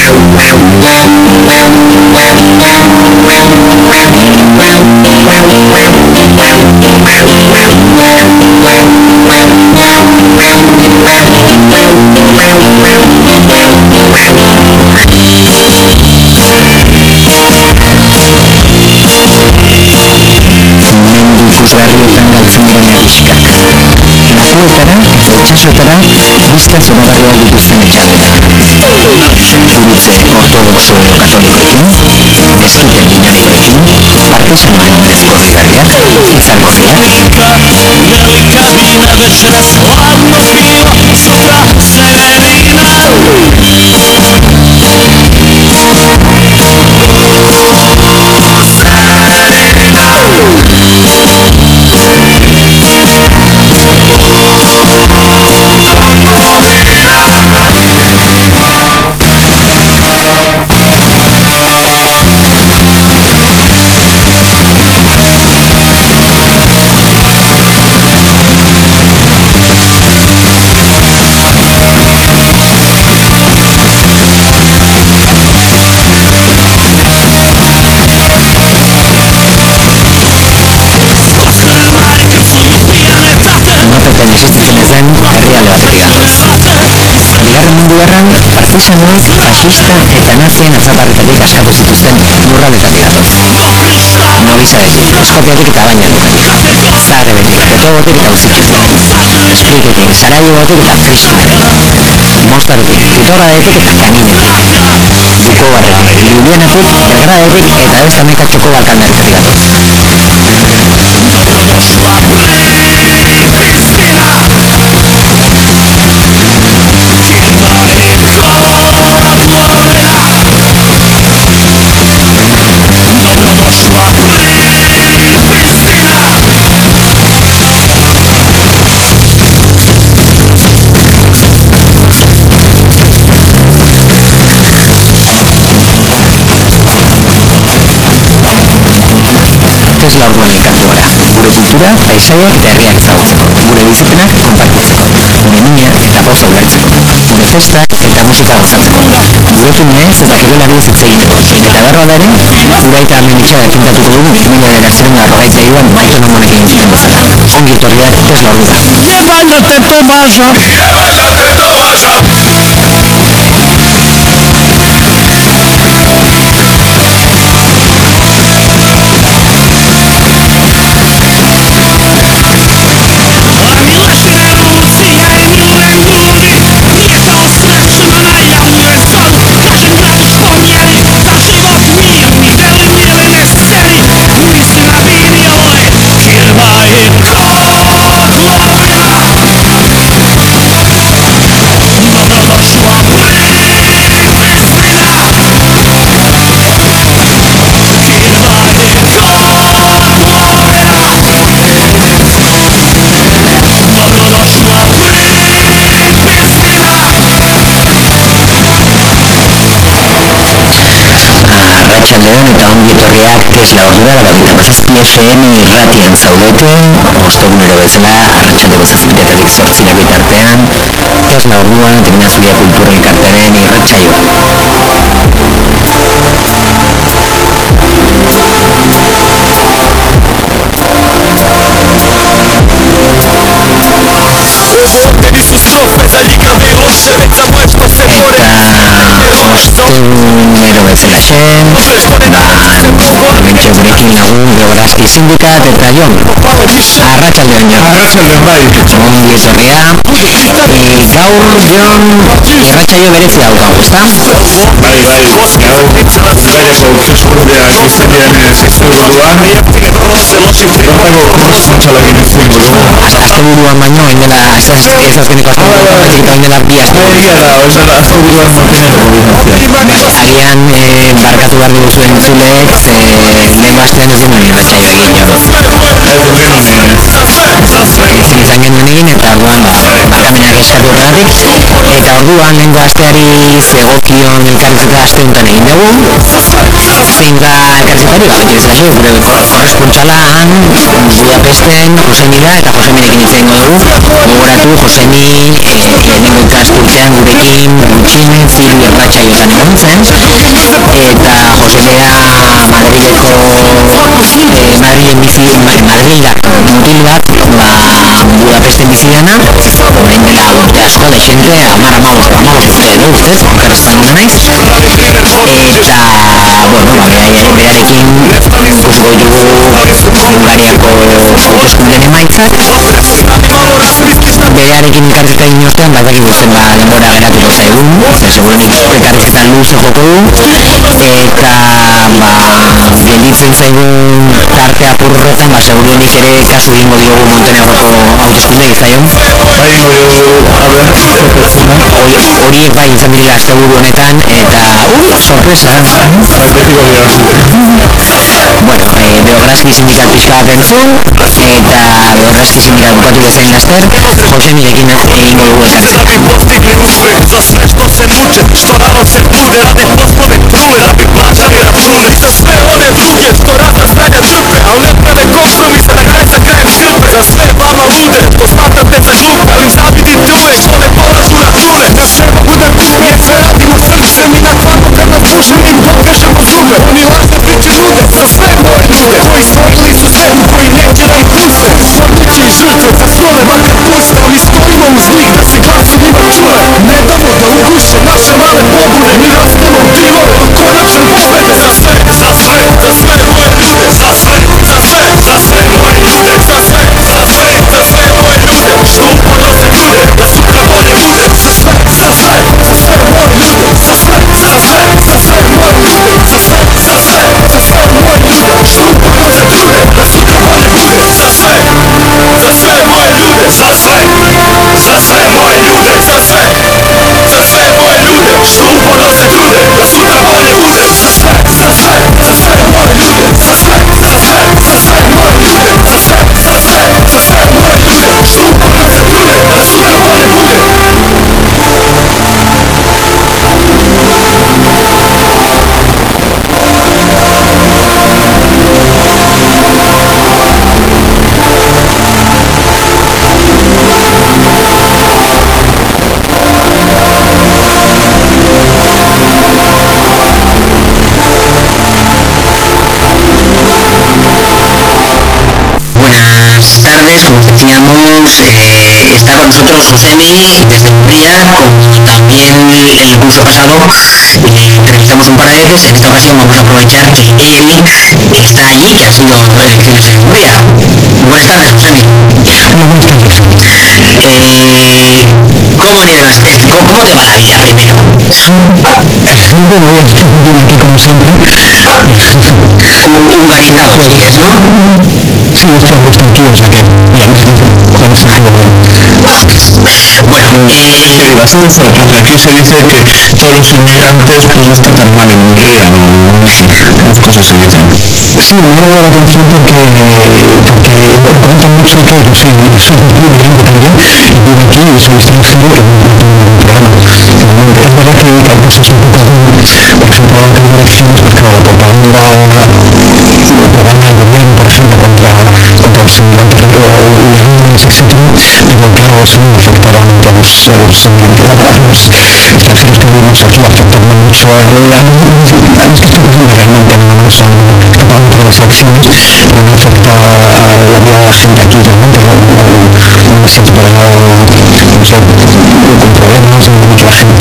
berriotan galtzen diren pixkak. Nazioetara eta itxasoetara bizka zoragarriak dituzten etxaldeak. Gurutze ortodoxo edo katolikoekin, eskite minarikoekin, artesanoen preziozigarriak, itzalkorriak. Existitzen zen herrialde bat dira. Bigarren Mundu Gerran, artesanoek faxista eta nazien atzaparretatik askatu zituzten lurraldeetatik datoz. Novi Sadetik, Skopjetik eta Banja-Lukatik, Zagreb-etik, Presevotik eta Uzikitik, Splitetik, Sarajevotik eta Pristinetik, Mostarutik, Titogradetik eta Kaninetik, Vukovarretik, Ljubljanatik, Belgradetik eta beste hamaika txoko bakandatik datoz. Tesla orduan elkartu gara, gure kultura, paisaia eta herriak ezagutzeko, gure bizipenak konpartitzeko, gure mina eta poza ulertzeko, gure festak eta musika gozatzeko, gure filmez eta kirolariez hitz egiteko, eta behar ere, gure aita armenitxea pintatuko dugu 1982an Martin Homonek egin zuen bezala. Ongi etorriak Tesla ordura. Eta ongi etorriak Tesla ordura gara Zazpi FM irratian zaudete, ostegunero bezala, arratsaldeko 7:00 zortzirako itartean, Tesla ordua Gimnasia Kultura Elkartearen irratsaioa. Ostegunero bezalaxe, Bentxe gurekin lagun Geografia Sindikat eta Jon. Arratsaldeon Jon. Arratsaldeon bai. Ongi etorria. Gaur Jon irratsaio berezia daukagu, ezta? Bai. Gaur Bizkaiako Hauteskundeak izan diren sekzio buruan bertako korrespontsalarekin hitz egingo dugu. Asteburuan baino, indela azkeneko asteburuan, indela bi aste. Egia da, asteburuan Montenegroko bidontzia. Agian barkatu behar diguzuen entzuleek, lehenko astean ez genuen irratsaio egin Jon. Ezin izan genuen egin eta orduan barkamenak eskatu horregatik. Eta orduan lehenko asteari zegokion elkarrizketa aste honetan egin dugu. Zein da elkarrizketari, baina ezazue, gure korrespontsala han Budapesten Josemi da eta Josemirekin hitz egingo dugu. Gogoratu Josemi transkurtzean gurekin gutxienez 2 irratsaio izan egon zen, eta Josebea Madrileko Madrilen mutil bat, Budapesten bizi dena, orain dela urte asko dezente, 10-15 edo ustez, ez naiz, eta, bueno, berarekin ikusiko ditugu Bulgariako hauteskundeen emaitzak, berearekin elkarrizketa egin ostean, badakigu zenbat denbora geratuko zaigun, seguruenik elkarrizketa luze joko du, eta, gelditzen zaigun tarte apur horretan, seguruenik ere kasu egingo diogu Montenegroko hauteskundei zaion. Horiek bai izan dira asteburu honetan, eta, sorpresa! Bueno, Beogradski sindikat pixka bat entzun, eta Beogradski sindikat bukatu bezain laster, Jose nirekin egingo dugu elkarrizketa. Como decíamos, está con nosotros Josemi desde Hungría, también el curso pasado entrevistamos un par de veces. En esta ocasión vamos a aprovechar que él está allí y ha sido autor de elecciones en Hungría. Buenas tardes, Josemi. ¿Cómo te va la vida primero? Bueno, aquí como siempre. Una vida juegues, ¿no? Sí, estamos tranquilos, o sea que estamos haciendo bien. Bueno, bastante sorpresa. Aquí se dice que todos los inmigrantes pues no están tan mal en Hungría, ¿no? Las cosas se dicen. Sí, me ha llamado la atención porque cuentan mucho que yo soy inmigrante también, y vivo aquí y soy extranjero, que no tengo ningún problema. Es verdad que hay cosas un poco, por ejemplo, antes de elecciones, pues claro, la propaganda del gobierno, por ejemplo, contra los inmigrantes ilegales, etcétera, pero claro, eso no afectará a los extranjeros que vivimos aquí, afectará mucho a los que estamos legalmente, no están pagando por las elecciones, pero no afecta a la vida de la gente aquí realmente, no se podrá, no sé, con problemas, que la gente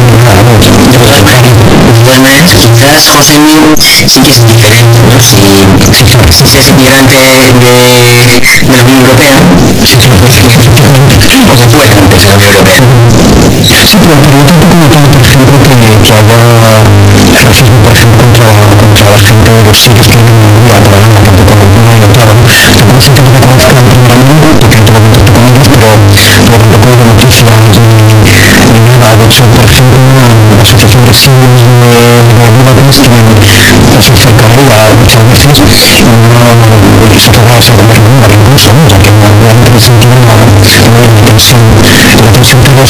quizás, Josemi, sí que es diferente, ¿no? Si seas inmigrante de la Unión Europea, o de fuera de la Unión Europea. Sí, pero yo tampoco noto, por ejemplo, que haya racismo, por ejemplo, contra la gente de los sitios que viven en Hungría, por ejemplo, tampoco no hay notado. Tampoco es cierto que conozca en primer mundo, porque entro en contacto con ellos, pero tampoco hay noticias ni nada. De hecho, por ejemplo, la asociación de vecinos de Budapest, que se acerca a ella muchas veces, y se queda hasta con mismo número incluso, ¿no? O sea que realmente no se entiende la tensión que las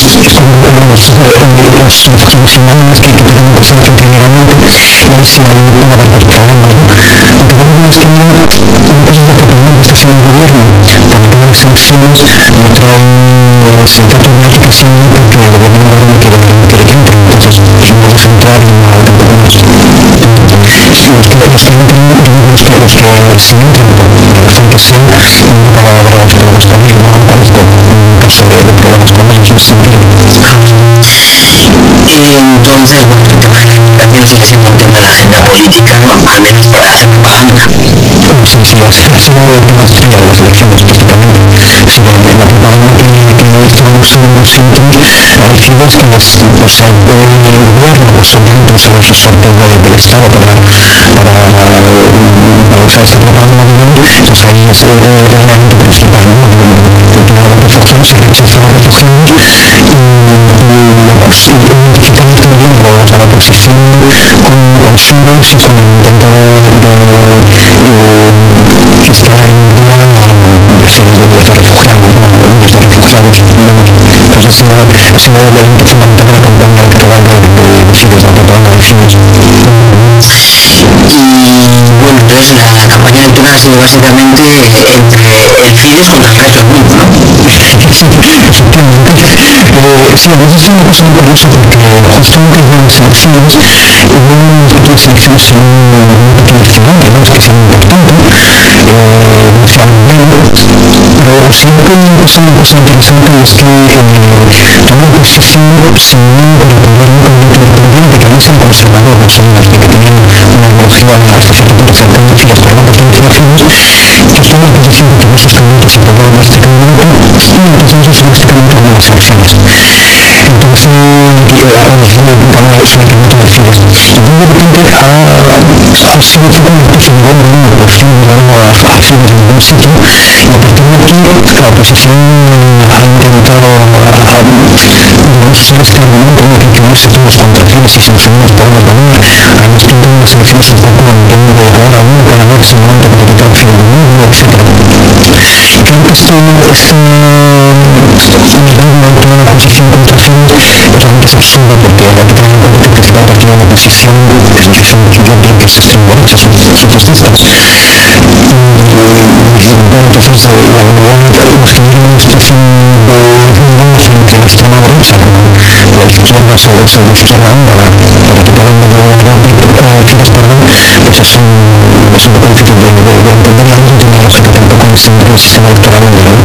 nacionales que tenemos bastante generalmente es una barbaridad, ¿no? Aunque bueno, es que una cosa es lo que tenemos esta semana el gobierno, cuando todas las elecciones no traen se trata de una aplicación porque el gobierno moderno quiere que le entre, entonces no deja entrar a los que entran, si entran por la razón que sea, no para drogas, pero también no aparezco un caso de problemas con ellos siempre. Entonces, bueno, el tema de la educación sigue siendo un tema de la agenda política, ¿no? Al menos para hacer propaganda. Sí, ha sido el tema estrella de las elecciones prácticamente. La propaganda que hizo Washington ha elegido es que el gobierno posiblemente los sorteos del Estado para usar esa propaganda, entonces ahí es realmente principal, ¿no? El tema de la reflexión se rechazaba refugiados y digitales también la oposición con firmas y con intento que está en día desde los refugiados, entonces es un elemento fundamental de la campaña electoral de Fidesz, la propaganda de Fidesz. Y bueno, entonces la campaña electoral ha sido básicamente entre el Fidesz contra el resto del mundo, ¿no? Efectivamente. Sí, además esto es una cosa muy curiosa porque justo antes de las elecciones hubo unas pequeñas elecciones en un pequeño restaurante, ¿no? Es muy importante, pero siempre pasa una cosa interesante y es que toman posición sin un gobierno independiente, que no son conservadores, no son los que tenían una ideología hasta cierto punto cercana a Fidesz, pero no pertenecen a Fidesz, pues toman posición de diversos candidatos en el gobierno este candidato y entonces eso básicamente en las elecciones. Entonces, vamos, ganó es una candidata de Fidesz. Y de repente ha sido todo una especie de bomba, ¿no? Por fin ganó a Fidesz en ningún sitio y a partir de aquí la oposición ha intentado usar este argumento que unirse todos contra Fidesz y solucionar los problemas de unir. Además que eran unas elecciones un poco en nivel de ahora uno para ver si momento para quitar el fin del mundo, etc. Creo que esto toda la oposición contra Fidesz es realmente absurda porque hay que tener en cuenta que el principal partido de la oposición que son los bloques que es extremo derecha, son socialistas. Entonces, la verdad, nos genera una situación de rivalidad entre la extrema derecha, la izquierda sobre la izquierda húngara, para quitar el medio de Fidesz, pues es una política de entender a alguien que no resulta tampoco en el sistema electoral al final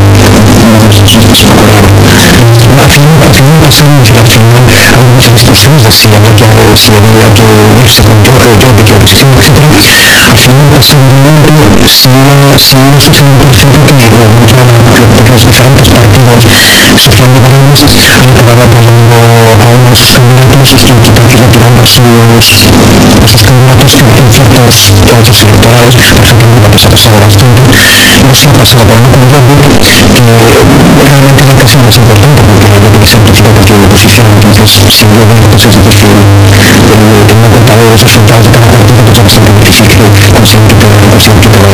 pasamos y al final algunas restricciones de si había que unirse con Jobbik y oposición, etc. Al final posiblemente si hubiera sucedido por ejemplo que los diferentes partidos socialliberales han acabado apoyando a unos candidatos y retirando esos candidatos que hacen ciertos derechos electorales, por ejemplo en Europa que se ha pasado bastante, y eso ha pasado por no con Jobbik, que realmente la ocasión es importante porque Jobbik es el principal partido de oposición, entonces si Jobbik pues es decir que teniendo en cuenta los resultados de cada partido pues va a ser muy difícil conseguir que Fidesz de nuevo.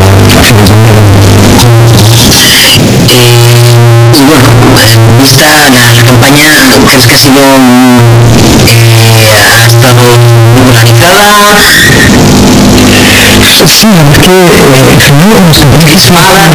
Y bueno, pues vista la campaña, ¿crees que ha sido ha estado polarizada? Sí, es que en general las campañas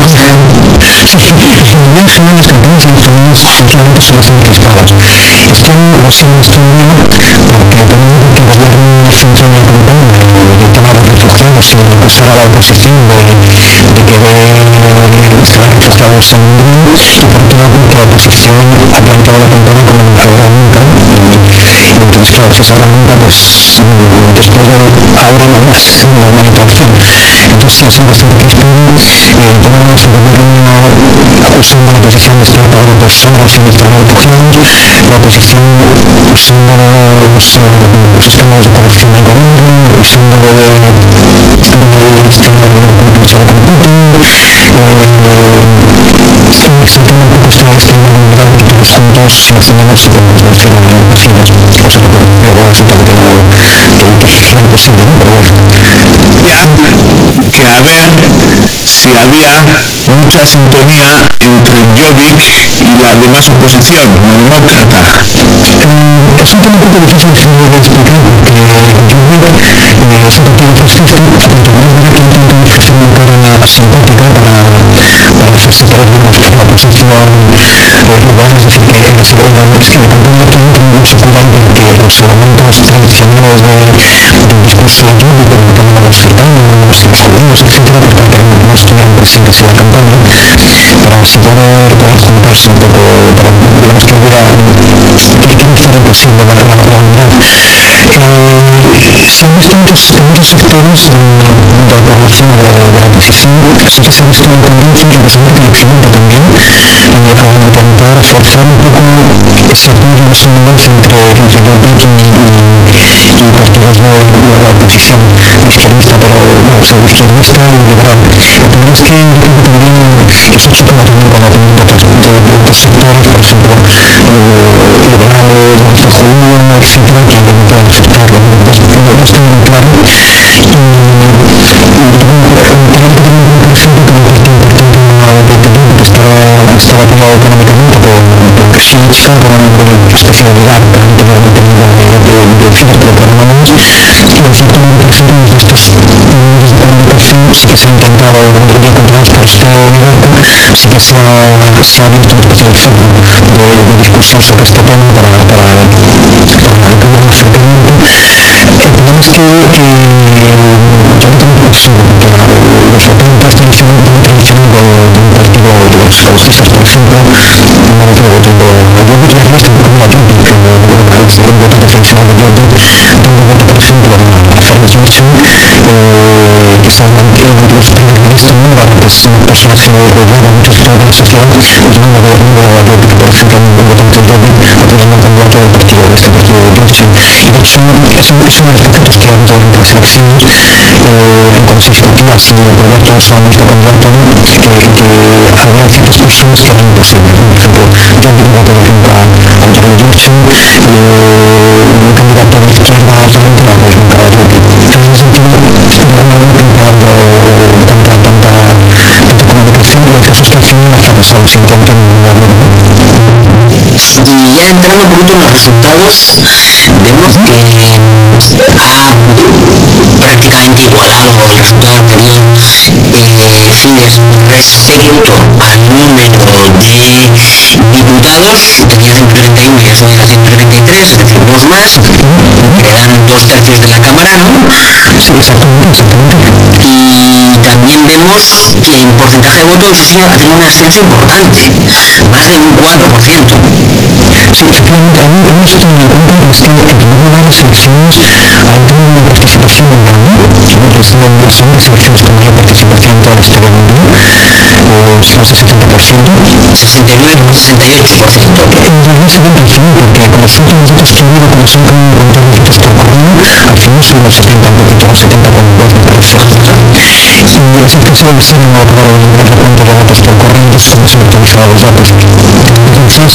últimamente suelen ser crispadas. Esto no solo es todavía porque también que el gobierno central de campaña del tema de refugiados y acusar a la oposición de que serán refugiados en Hungría y por otro lado porque la oposición ha planteado la campaña como no se habrá nunca y entonces claro, si se habrá nunca pues después de ahora no más una manipulación. Entonces sí, son bastante crispadas y por lo menos el gobierno acusando a la oposición de estar pagando por fondos financiando a refugiados, la oposición usando los sistemas de corrupción del gobierno, usando el sistema de control de centrando un poco esta unidad de los fondos nacionales como es la zona de Fidesz, cosa que luego resulta que es imposible, ¿no? Pero que a ver si había mucha sintonía entre Jobbik y la demás oposición, no tanta. Es un tema un poco difícil de explicar porque Jobbik es un partido fascista, pero también es verdad que intenta ir haciendo una cara simpática para hacerse por algunos la posición urbana, es decir, que la segunda campaña tiene como un secundario que los elementos tradicionales del discurso público, como los gitanos, los judíos, etcétera, porque no estuvieran presentes en la campaña, para así poder juntarse un poco, para digamos que hubiera que no fuera imposible la unidad. Se han visto muchos sectores de la población de la oposición, sí que se ha visto en tendencias, especialmente en Occidente también, a intentar forzar un poco ese apoyo, ese enlace entre Jobbik y partidos de la oposición izquierdista, pero izquierdista y liberal. El problema es que yo creo que también eso choca también con la opinión de otros sectores, por ejemplo, liberales, judíos, etcétera, que no pueden explicarlo, no está muy claro. Estaba apoyado económicamente por Suiza, por una especie de legado de círculo para humanos, y en cierto modo de estos medios de comunicación sí que se ha intentado, controlados por este oligarca, sí que se ha abierto una especie de foro de discusión sobre este tema para cambiar el acercamiento. El problema es que yo tampoco sé, los votantes tradicionalmente de un partido de los ecologistas, por ejemplo, no me creo, tengo Jobbik realista, tengo a Jobbik, un votante tradicional de Jobbik, tengo voto, por ejemplo, a Ferenc Gyurcsány, que se ha mantenido en los primer ministro húngaro, que es un personaje de muchos sectores de la sociedad, y yo no veo a Jobbik, por ejemplo, un votante de Jobbik, porque es un candidato del partido de Gyurcsány. Y de hecho, es uno de los puntos que han durante las elecciones, cuando se discutía si Roberto es un mismo candidato, que había ciertas personas que eran indecibles. Por ejemplo, Jobbik va por ejemplo a Gyurcsány, un candidato de izquierda altamente no es nunca a Jobbik. En ese sentido, normalmente empleando tanta comunicación, lo que eso está haciendo es fracasado, se intenta ningún lado. Y ya entrando un poquito en los resultados, vemos que prácticamente igualado el resultado anterior. Fidesz respecto al número de diputados, tenía 131 y ya son 133, es decir, dos más, quedan 2/3 de la Cámara, ¿no? Sí, exactamente. Y también vemos que en porcentaje de votos ha tenido un ascenso importante, más de un 4%. Sí, efectivamente, a mí esto me preocupa es que en primer lugar las elecciones han tenido una participación grande, desde las segundas elecciones con mayor participación de toda la historia mundial, más de 70%. 69 como 68%. En realidad 75, porque con los últimos datos que ha habido, como siempre, con todos los datos que ocurren, al final son los 70, un poquito más 70,4, pero sí. Y esa casi debe ser una recuento de datos que ocurren, entonces no se han actualizado los datos. Entonces,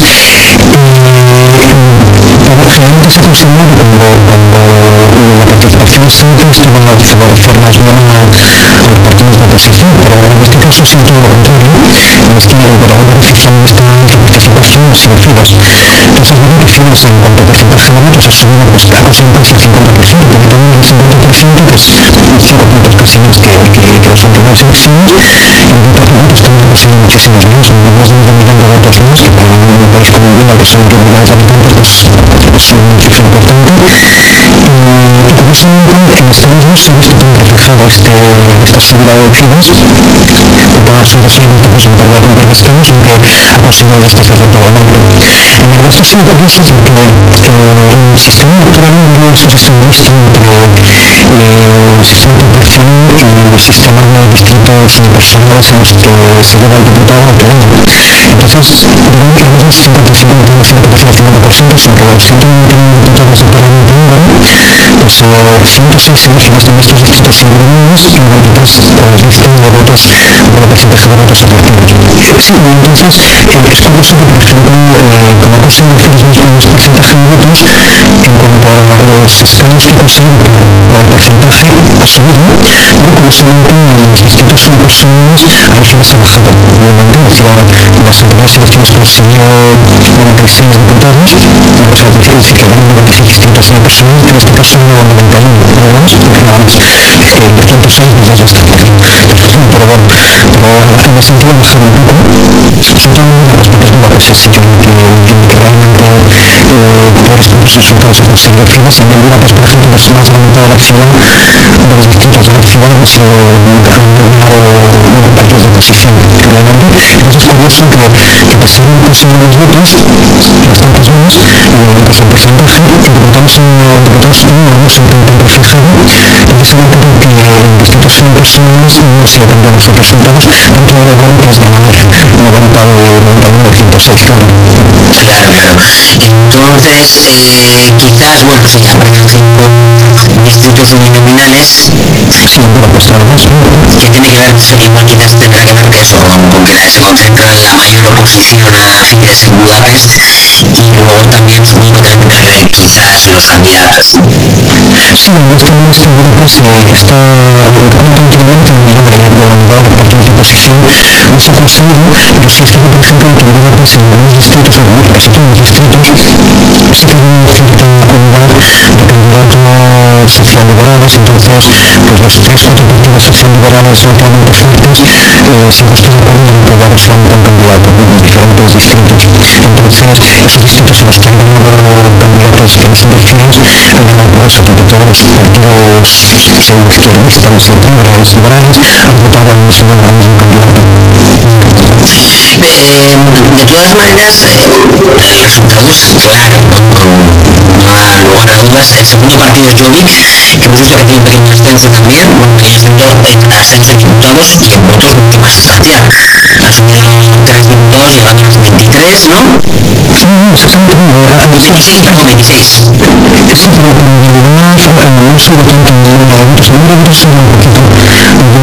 generalmente se ha conseguido cuando la participación histórica estuvo a favorecer más bien a los partidos de oposición, pero en este caso ha sido todo lo contrario, es que por alguna razón esta participación ha sido Fidesz. Entonces veo que Fidesz en cuanto a porcentaje de votos ha subido pues ha conseguido casi el 50%, porque también el 50% que es 5 puntos casi más que las anteriores elecciones, y en cuanto a votos también ha conseguido muchísimos más, más de 1 millón de votos más, que para un país como Hungría, que son 2 millones de habitantes, es una cifra importante. Y curiosamente en este mismo se ha visto también reflejado esta subida de Fidesz, va a seguir siendo entonces un partido con escaños, aunque ha conseguido este efecto ganando. En realidad esto es un curioso porque el sistema electoral no es un sistema mixto entre el sistema proporcional y el sistema de distritos universales en los que se lleva el diputado al pleno. Entonces, digamos que no es 50-50, no es 50%, sino que los 191 diputados del Parlamento húngaro, pues 106 eligen en estos distritos suburbanos y 93 listan de votos de porcentaje de votos efectivos. Entonces, es curioso que, por ejemplo, como ha sido más porcentaje de votos, en cuanto a los escaños que consiguen por el porcentaje ha subido, pero curiosamente en los distritos suburbanos a veces ha bajado. Obviamente, las anteriores elecciones consiguió 96 diputados, y pues al principio dice que eran 96 distritos universales, en este caso 91, nada más, nada más. Los 106 ya está. Pero bueno, en ese sentido ha bajado un poco. sencillamente que realmente por estos resultados de las elecciones. En Honduras, pues, por ejemplo, más adelante de la ciudad, de los distritos de la ciudad, se han nominado partidos de oposición realmente. Entonces es curioso que pasaron pues unos votos bastantes buenos en base al porcentaje, pero votamos un tanto reflejado, precisamente porque en distintas personas no se cambian esos resultados dentro de lo que es la 91-106, claro. Entonces, quizás, bueno, sí, a partir de distritos uninominales, Sí, bueno, pues además, que tiene que ver, quizás tendrá que ver que eso, se concentra la mayor oposición así que es en Budapest, y luego también supongo que tendrá que ver quizás los candidatos. sí, además también es que Budapest está últimamente en el nivel de unidad de partidos de oposición más ofensivo, pero sí es que, por ejemplo, que Budapest en algunos distritos, en casi todos los distritos, sí que hay una cierta unidad de candidatos socialliberales. Entonces, pues los 3-4 partidos socialliberales relativamente fuertes se han puesto de acuerdo en apoyar solamente a un candidato en diferentes distritos. Entonces, esos distritos en los que han ganado candidatos que no son de izquierdas han ganado por eso, porque todos los partidos pseudo-izquierdistas o liberales han votado al mismo candidato. De todas maneras, los resultados llegaron no da lugar a dudas. El segundo partido, Jobbik, hemos visto que tiene un pequeño ascenso también, bueno, pequeño ascenso, ascenso en diputados y en votos mucho más sustancial. Al final, 3 diputados llega a los 23, ¿no? Sí, 26, perdón, 26. sí, pero además no solo tanto en el número de votos, el número de votos sube un poquito. De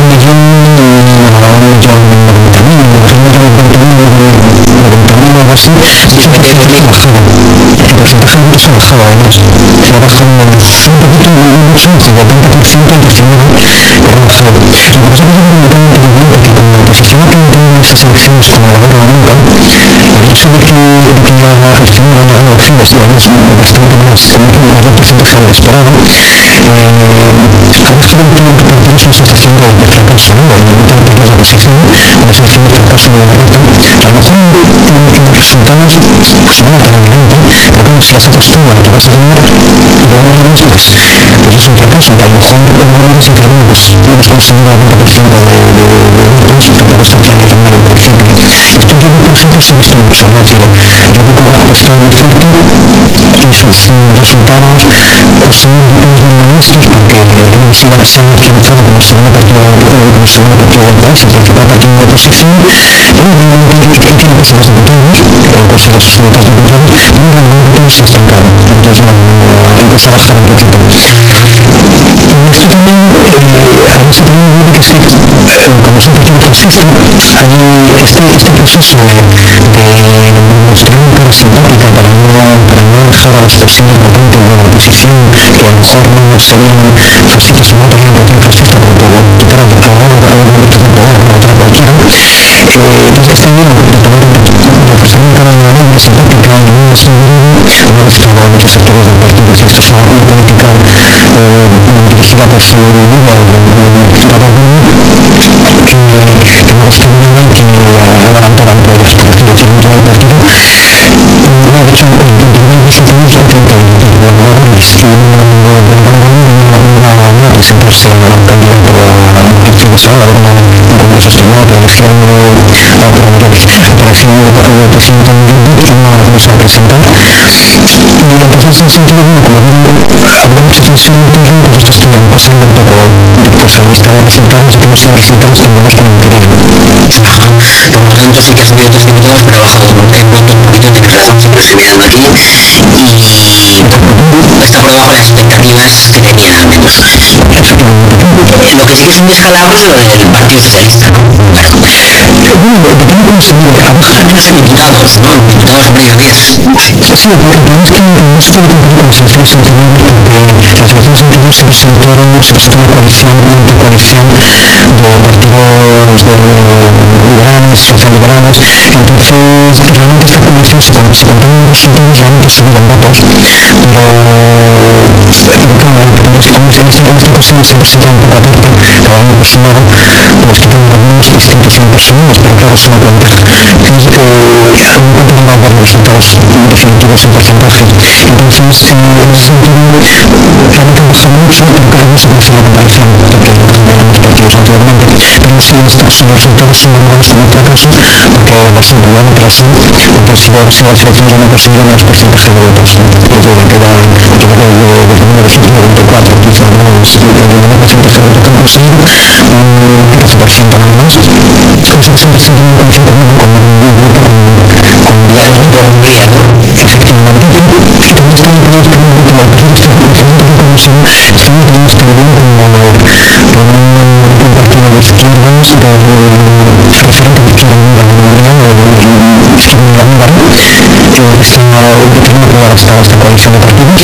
1.090.000, algo así, es un porcentaje bajado. El porcentaje de votos ha bajado, además. Se ha bajado un poquito, un 15 o 20% en 19, pero ha bajado. Lo que pasa es que yo me pregunto muy bien, porque como la oposición ha tenido estas elecciones como ahora o nunca, el hecho de que la oposición haya ganado elecciones y además bastante más, un mayor porcentaje del esperado, ha mostrado que tiene una sensación de fracaso, ¿no? Obviamente la propia oposición, una sensación de fracaso de derrota. A lo mejor tiene muchos resultados, seguramente evidente, pero como si aceptas tú a lo que vas a ganar, luego pues es un fracaso, y a lo mejor se quedan pues una extensión del 90% de votos frente a los socialismo, por ejemplo. Esto yo, por ejemplo, se ha visto en Chorracho. Yo creo que está muy fuerte y sus resultados pues son muy modestos, porque el MSI está organizado como el segundo partido del país, el principal partido de oposición, y tiene bastantes diputados, o bastantes diputados, y realmente se ha estancado. Entonces empieza a bajar un poquito. Esto también, además se también me que sí, como es un partido fascista, hay este proceso de mostrar una cara simpática para no dejar a las personas votantes de la oposición que a lo mejor no serían fascistas o no tenían un partido fascista, pero por quitar al dictador o por otra cualquiera. Entonces también de ofrecer una cara agradable, simpática, no es una mezcla de muchos sectores del partido. Esto es una política dirigida por su líder, que no está muy bien, que adelantaban por los partidos dentro del partido. De hecho, en primer lugar, también se intenta no presentarse a un candidato a un partido ahora, un congreso exterior, la elección de presidente no se va a presentar. Y entonces, en ese sentido, como había mucha tensión interna, pues esto estuvo pasando un poco victorioso de resultados, pero son resultados que no están interesantes. Por lo tanto, sí que ha subido 3 diputados, pero ha bajado un poquito, tienes razón, siempre estoy mirando aquí, y está por debajo de las expectativas que tenía el PSOE. Lo que sí que es un descalabro es lo del Partido Socialista, ¿no? Bueno, depende cómo se mire. Menos en diputados, ¿no? Diputados hombre y 10. Sí, el problema es que no se puede comparar con las elecciones anteriores, porque las elecciones anteriores se presentaron una coalición, una intercoalición de partidos liberales, socialliberales. Entonces, realmente esta coalición se presentaron los resultados, realmente subieron votos, pero claro, como se dice, en esta ocasión se presenta un poco aparte, cada uno por su lado, pues que tengan algunos 100 personas, pero claro, es una ventaja. Fíjense que un resultados definitivos en porcentaje. Entonces, en ese sentido, a mí me gusta mucho, pero cada vez se puede hacer la comparación, porque no tendríamos partidos anteriormente, pero si estos resultados son malos en un fracaso, porque Barcelona va a Brasil, pues si la selección ya no considera más porcentaje de votos, porque queda de 1994, quizá no es el menor porcentaje de votos que han conseguido, un 13% nada más. La selección brasileña comenzó con un grupo con viajes por Hungría, efectivamente, y también está vinculado con un grupo de personas que funcionan como son ciudadanos que viven con un partido de izquierdas, referente de izquierda unida de Hungría, o izquierda unida húngara, que está obteniendo aprobar esta coalición de partidos.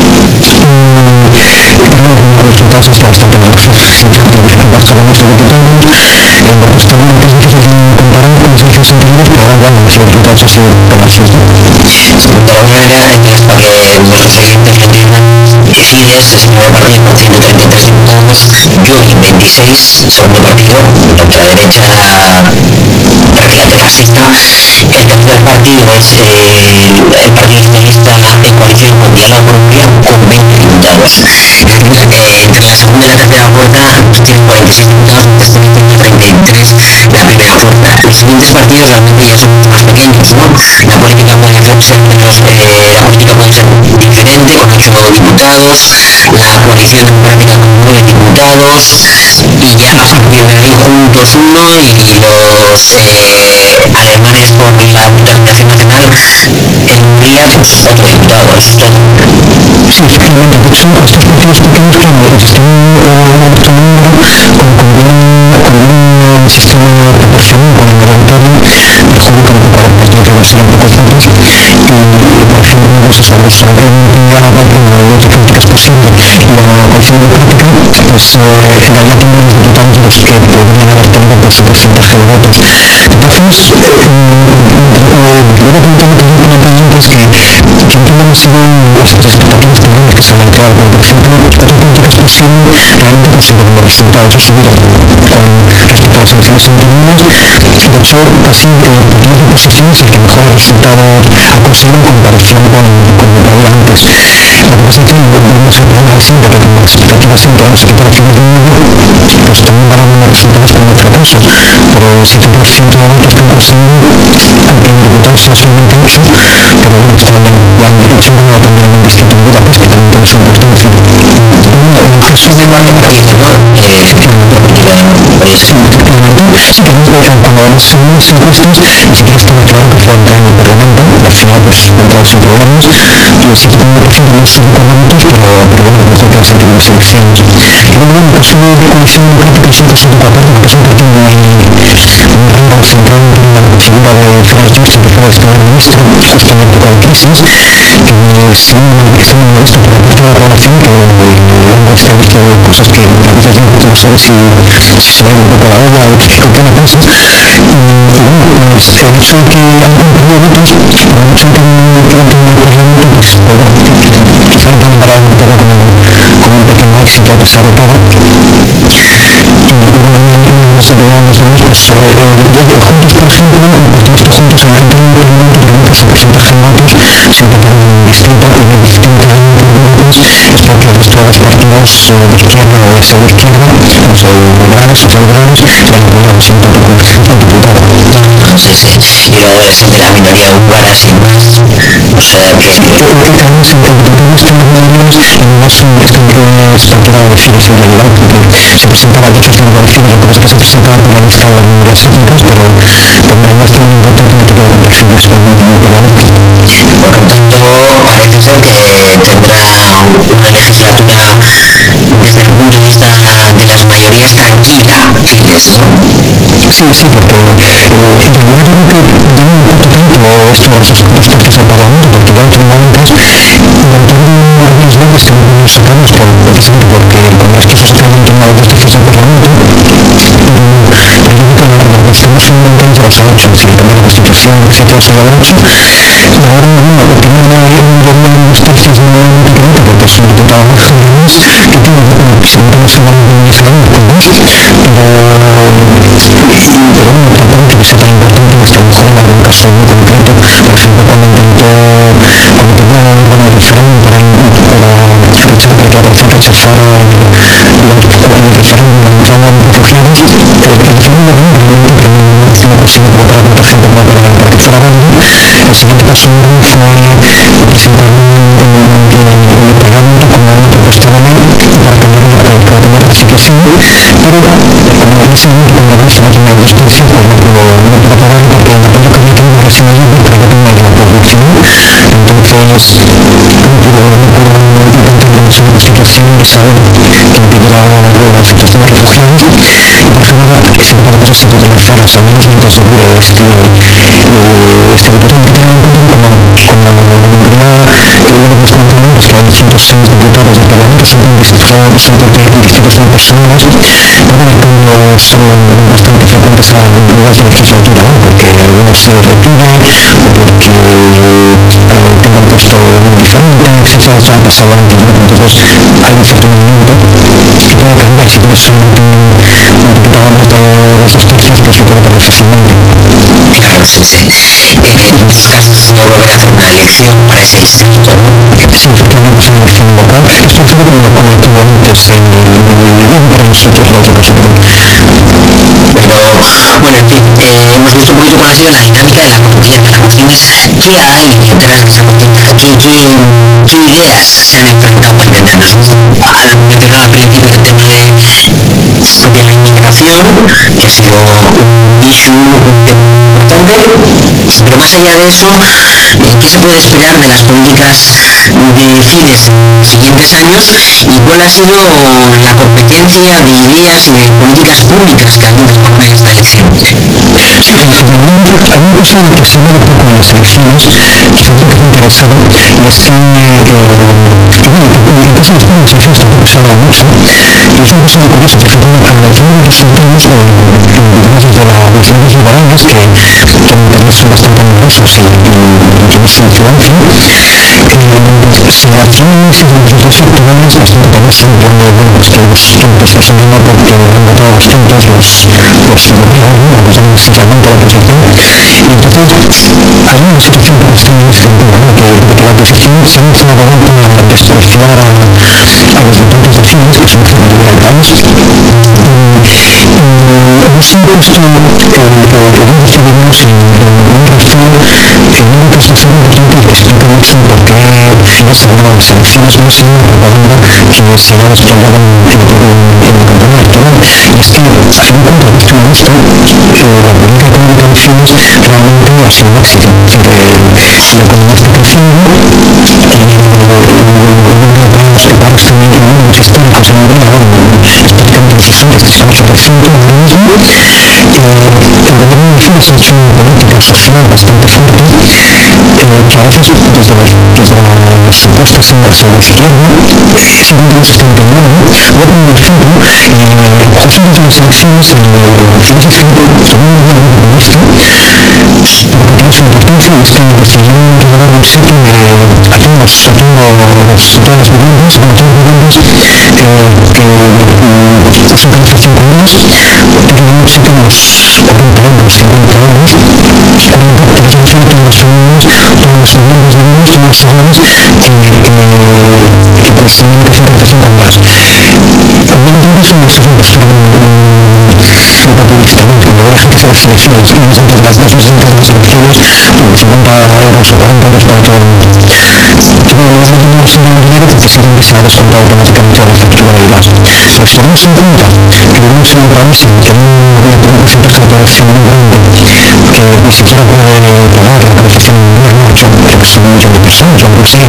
Los resultados han sido bastante malos. En Barcelona se diputados, en Barcelona es difícil comparar con las elecciones anteriores, pero ahora bueno, los resultados han sido pegasos. De todas maneras, en los siguientes Fidesz gobernó con 133 diputados, Junts 26, segundo partido, ultraderecha prácticamente fascista. El tercer partido es el Partido Socialista de Coalición con Diálogo por Hungría, con 20 diputados. Entre la segunda y la tercera vuelta tienen 46 diputados, mientras que tienen 33 la primera vuelta. Los siguientes partidos realmente ya son mucho más pequeños, ¿no? La política puede ser la política puede ser diferente, con 8 diputados, la coalición democrática con 9 diputados, y ya los que pudieron ahí juntos 1 y los alemanes por la Unidad Nacional en Hungría sus 4 diputados. Sí, efectivamente, de hecho, estos partidos pequeños que están obteniendo con un sistema proporcional, con el voluntario, perjudica un poco a la cuestión que va a ser un poco tantos, que por ejemplo se saldrán ya la parte de las críticas posibles la coalición democrática, pues ganaría también los diputados los que podrían haber tenido pues el porcentaje de votos. Entonces, luego comentando también con el presidente es que entiendo han sido estas expectativas también que se han creado, por ejemplo, otra política es posible realmente consigue buenos resultados, ha subido con respecto a las elecciones anteriores. De hecho, ha sido que el partido de oposición es el que mejores resultados ha conseguido en comparación con lo que había antes. Lo que pasa es que no se puede decir de que las expectativas siempre han sido elecciones de nuevo, pues también van a haber resultados como fracasos, pero el 70% de votos que han conseguido, aunque en diputados son solamente 8, pero bueno, la dirección de la también en distrito de Budapest, que también tiene su importancia. En caso de la si queremos ver cuando las segundas encuestas, sí que está muy claro que fue entrar en el Parlamento, al final pues entraron sin problemas, y el 71% no son parlamentos, pero bueno, parece que han sido unas elecciones. Y luego en el caso de la Coalición Democrática es un caso un poco aparte, porque es un partido muy raro, centrado en la figura de Franz Dürfen, que fue el primer ministro, justo en la época de crisis, que sí me molesta por la parte de la población, que han visto cosas que a veces no sabes si se ve un poco la olla o qué opina cosas. Y bueno, pues el hecho de que han perdido votos, por mucho que no quieran tener el Parlamento, pues quizá lo tomará un poco como un pequeño éxito a pesar de todo. Y bueno, se vean los demás, pues juntos, por ejemplo, partidos que juntos en el Parlamento, realmente su porcentaje de votos siempre tienen un distinto y el distinto de votos es porque el resto de los partidos de izquierda o de izquierda, los liberales, socialliberales, se han apoyado siempre por el diputado. Sí, y luego eso de la minoría húngara, sin más, o sea que... También son diputados que los mayores no son estructurado de Fidesz en realidad, porque se presentaba muchos de coaliciones, lo que pasa es que se presentaba por la lista de minorías étnicas, pero también no está un voto político de Fidesz en el Parlamento. Por lo tanto, parece ser que tendrá una legislatura desde el punto de vista de las mayorías tranquila, Fidesz, ¿no? Sí, porque en realidad yo creo que no me importa tanto esto de las circunstancias del Parlamento, porque ya otros momentos levantando algunas leyes que no sacamos precisamente porque el Congreso se socialmente tomado las leyes del Parlamento, pero yo creo que la Constitución fundamental ya se ha hecho, es decir, también la Constitución, etcétera, se lo ha hecho, y ahora bueno, obtener una mayoría de las leyes de manera muy pequeñita, porque es un diputado más generoso, que tiene un presidente nacional inicial en el Congreso, pero bueno, tampoco creo que sea tan importante establecer en algún caso muy concreto, por ejemplo, cuando el segundo realmente que no tiene posible preparar mucha gente para que fuera grande. El siguiente paso fue presentar un reglamento con una propuesta de ley para cambiar la situación, pero como en ese momento cuando la base no tenía justicia, pues no pudo parar porque el apoyo que había tenido la Región Libre pero no tenía la producción. Entonces no pudo entender mucho la situación y saber que impidiera la situación de refugiados. Por eso nada, siempre para cosas se pueden hacer, al menos mientras se dure este diputado que tiene en cuenta como la uno de los planteamientos que hay 106 diputados del Parlamento, 125 personas, bueno, pues son bastante frecuentes a nivel de legislatura, ¿no? Porque uno se repite, o porque tengan puesto uno diferente, etcétera, ya ha pasado antes, ¿no? Entonces hay un cierto movimiento que puede cambiar si tienes solamente un diputado más de las dos tercios que se puede poner fácilmente. Claro, sí, sí. En todo caso, se va a volver a hacer una elección para ese distrito, ¿no? Sí, efectivamente es una elección local. Esto es algo como tuvo antes para nosotros la otra cosa. Pero, bueno, en fin, hemos visto un poquito cuál ha sido la dinámica de la contienda. ¿Qué hay detrás de esa contienda? ¿Qué ideas se han enfrentado entre menos? Has mencionado al principio el tema de la inmigración, que ha sido un issue importante, pero más allá de eso, ¿qué se puede esperar de las políticas de Fidesz en los siguientes años y cuál ha sido la competencia de ideas o de políticas públicas que han ido con esta elección? A mí me gusta reflexionar un poco en las elecciones, que es algo que me interesaba, y es que, bueno, en caso de España las elecciones tampoco se habla mucho, y es una cosa muy curiosa, por ejemplo, en la elección de los resultados, digamos desde los medios liberales, que también son bastante numerosos y mucho más influencia, se hacían anuncios de los electorales bastante penosos, bueno, pues que los tontos que se ven porque han votado a los tontos, los gobiernos, ¿no? Los llaman oficialmente la oposición, y entonces hay una situación que extraña en este sentido, ¿no? Que la oposición se ha lanzado adelante a despreciar a los votantes de Fidesz, que son la mayoría del país, y se han puesto algunos ciudadanos en un razón en una construcción importante que explica mucho por qué Fidesz ha ganado las elecciones, no es una propaganda que se ha desplegado en la campaña electoral, y es que hay un punto de vista nuestro que la política económica de Fidesz realmente ha sido un éxito. Es decir, la economía está creciendo, vamos también en números históricos en Hungría, prácticamente los 60 que estamos creciendo ahora mismo. El gobierno de Fidesz ha hecho una política social bastante fuerte, que a veces desde las supuestas índices de izquierda simplemente está entendiendo. Voy a poner un ejemplo, justo antes de las elecciones Fidesz ha sido con un gobierno comunista, porque tiene su importancia, y es que decidieron regalar un sitio a todas las viviendas, a todas las viviendas que hacen calefacción con gas, te regalan un sitio a los 40 euros, 50 euros, cuando te vas a decir todas las viviendas de luz, todos los hogares que pues tienen que hacer calefacción con gas. Obviamente eso es un populista, ¿no? Que luego deja que se selecciones y dicen que las bases de las elecciones por 50 euros o 40 euros para todo el mundo. Pero es de dinero sin dinero porque saben que se va a descontar automáticamente la factura del gas. Pero si tenemos en cuenta que vivimos en un país en que hay un porcentaje de población muy grande que ni siquiera puede pagar la calefacción invierno, que son un millón de personas, algo así,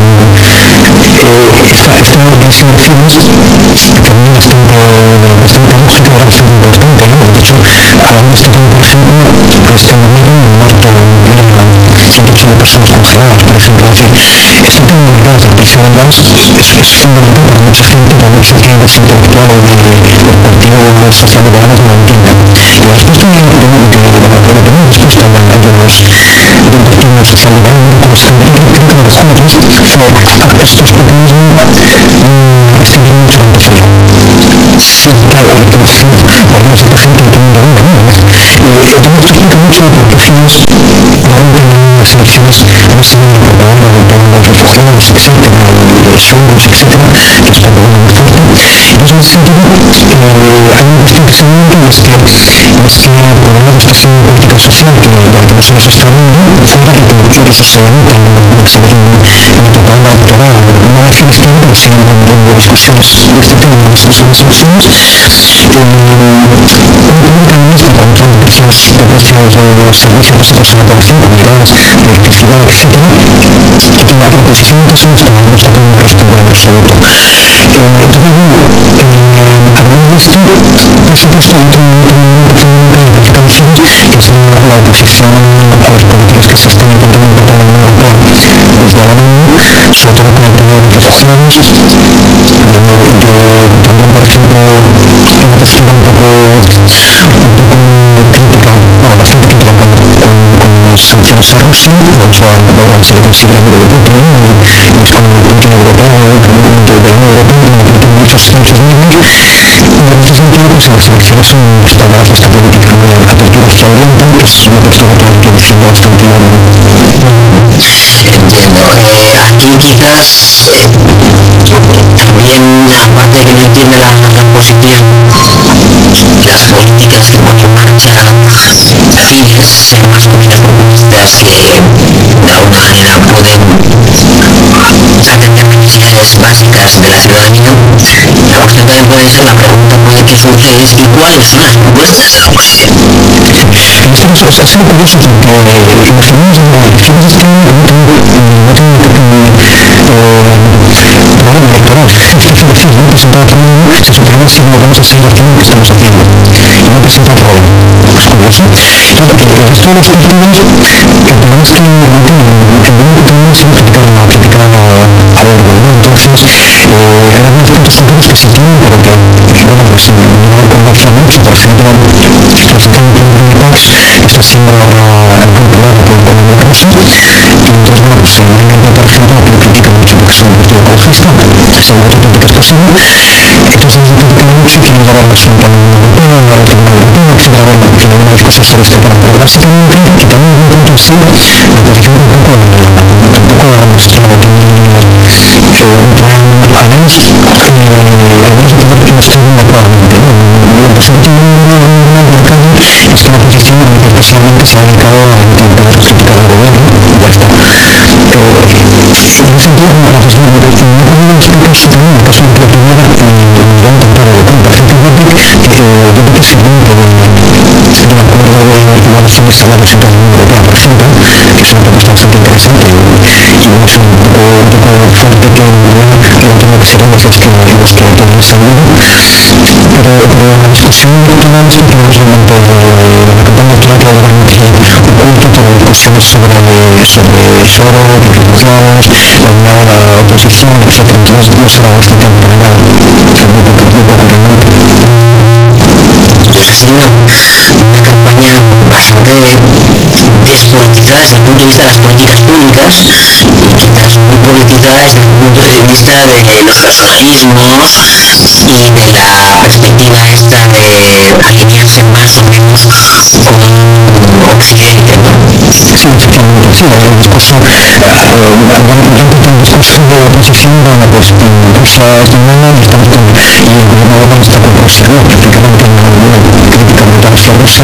esta elección de Fidesz también bastante lógica y bastante importante, ¿no? De hecho, ahora mismo, por ejemplo, este domingo en Malta hay cientos de personas congeladas, por ejemplo. Es decir, este tema del gas, del precio del gas, es fundamental para mucha gente, para mucha gente intelectual del Partido Social Liberal no lo entiende. Y la respuesta de la primera respuesta del Partido Social Liberal, creo que los jóvenes fue estos populismos recibir mucho empatía. Siempre hay que decir, volvemos a la gente que tiene una vida, y también explica mucho por qué Fidesz ahora en las elecciones no se ven propaganda de los refugiados, etcétera, de los euros, etcétera, que es propaganda muy fuerte, y Entonces, en ese sentido, hay una cuestión que se monta y es que este programa de gestión de política social que durante los años está viendo, fuera de que eso se nota en mi propaganda electoral, no nacionalista, sino en discusiones de este tipo, en discusiones elecciones, también es por control de quizás de precios de los servicios de situación de población, comunidades, electricidad, etc. Y que la proposición de eso no se puede responder en absoluto. Entonces, bueno, además de esto, por supuesto, hay otro de tradiciones que es la oposición a las políticas que se están intentando implementar en la Unión Europea desde la ONU, sobre todo con el tema de los refugiados. Yo también, por ejemplo, una postura un poco crítica, bueno, bastante crítica con las sanciones a Rusia, o sea, ahora se le considera amigo de Putin, y es como el Putin europeo, de la Unión Europea, en muchos medios, y en ese sentido, pues las elecciones son instaladas esta política de apertura hacia Oriente, pues es una postura que yo defiendo bastante. Entiendo. Aquí quizás también, aparte de que no entiende la posición, las políticas que pone en marcha fines ser más o menos populistas que de alguna manera pueden atender necesidades básicas de la ciudadanía. La cuestión también puede ser, la pregunta puede que surge es: ¿y cuáles son las propuestas? En este caso es algo curioso porque los fenómenos de las elecciones este año no tienen programa electoral. Es decir, no han presentado todavía, se supone si no vamos a seguir haciendo lo que estamos haciendo. Y no han presentado todavía. Es curioso. Y el resto de las partidas, el problema es que no tienen ningún sino criticar a algo, ¿no? Entonces, hay algunos puntos concretos que se entienden, pero que, bueno, pues no convence mucho. Por ejemplo, la función de Pax está siendo ahora vinculada con la Rusia, y entonces, bueno, pues en la Unión, por ejemplo, no critica mucho porque es un partido ecologista, es un otro punto que es posible. Entonces, desde el punto de vista quieren llevar la asunto a la Unión Europea, a la Unión Europea, etcétera. Bueno, tiene una discusión sobre esto para enredarse también, que también en un punto sí, la posición un poco a nuestra opinión, en plan, al menos entender que no estoy viendo claramente, ¿no? Lo que se entiende en el mercado es que la oposición precisamente se ha dedicado a intentar criticar al gobierno, y ya está. En ese sentido, bueno, pues bueno, no explicarse también el caso de la primera, voy a intentar por ejemplo, yo creo que es el número de un acuerdo de igualación de salarios entre la Unión Europea, por ejemplo, que es una propuesta bastante interesante, y bueno, es un poco fuerte que lo tengo que ser los que toman ese número, pero la discusión electoral es que realmente la campaña electoral que realmente oculta toda la discusión sobre suelo, los refugiados, la oposición, etc. Entonces no será bastante enredada, muy poco realmente. Entonces ha sido una campaña bastante despolitizada desde el punto de vista de las políticas públicas y quizás muy politizada desde el punto de vista de los personalismos y de la perspectiva esta de alinearse más o menos con Occidente, ¿no? Sí, efectivamente, sí, el discurso, el discurso de la oposición, bueno, pues Rusia es mañana y el gobierno de Orbán está con Rusia, ¿no? Prácticamente una crítica brutal hacia Rusia,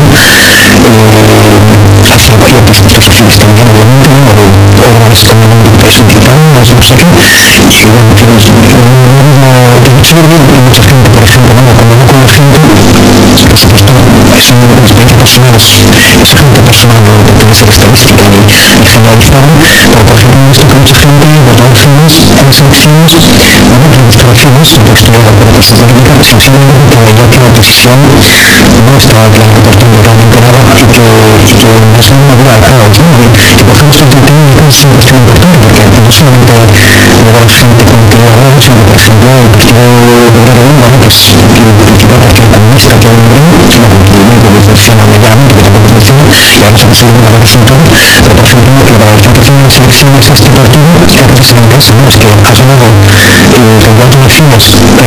hacia ciertas instituciones también, obviamente, Orbán es también un principal, no sé qué, y bueno, pues de hecho, hay mucha gente, por ejemplo, cuando hablo con la gente, por supuesto, es una experiencia personal, es gente personal, no pertenece a la estadística ni generalizada, pero por ejemplo he visto que mucha gente los elecciones, en las elecciones, bueno, en las elecciones, yo estoy de acuerdo con esta política, sencillamente porque veía que la oposición no estaba aportando realmente nada y que es una bola de caos, ¿no? Y por ejemplo esto tiene una cosa bastante importante porque no solamente luego la gente con que hablar, sino por ejemplo el partido de Gobierno, que es el principal partido comunista que hay en Madrid, sino como movimiento de oposición americana, porque tampoco funciona, y ahora se ha conseguido un gran resultado, pero por ejemplo la participación en las elecciones de este partido es precisamente eso, ¿no? Es que ha ganado el candidato de elecciones,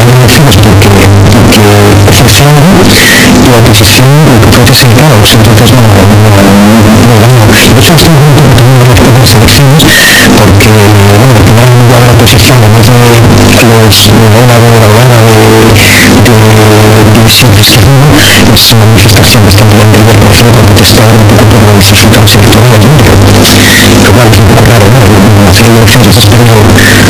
porque ofreció algo y la oposición lo que ofrece es el caos, entonces no ganó. De hecho esto es muy importante en las elecciones porque, bueno, en primer lugar la oposición, además de los de división de izquierda, es una manifestación bastante grande por ejemplo, para protestar un poco por los resultados electorales, ¿no? Que claro, es un poco raro, ¿no? Hacer elecciones estás perdiendo un dinero,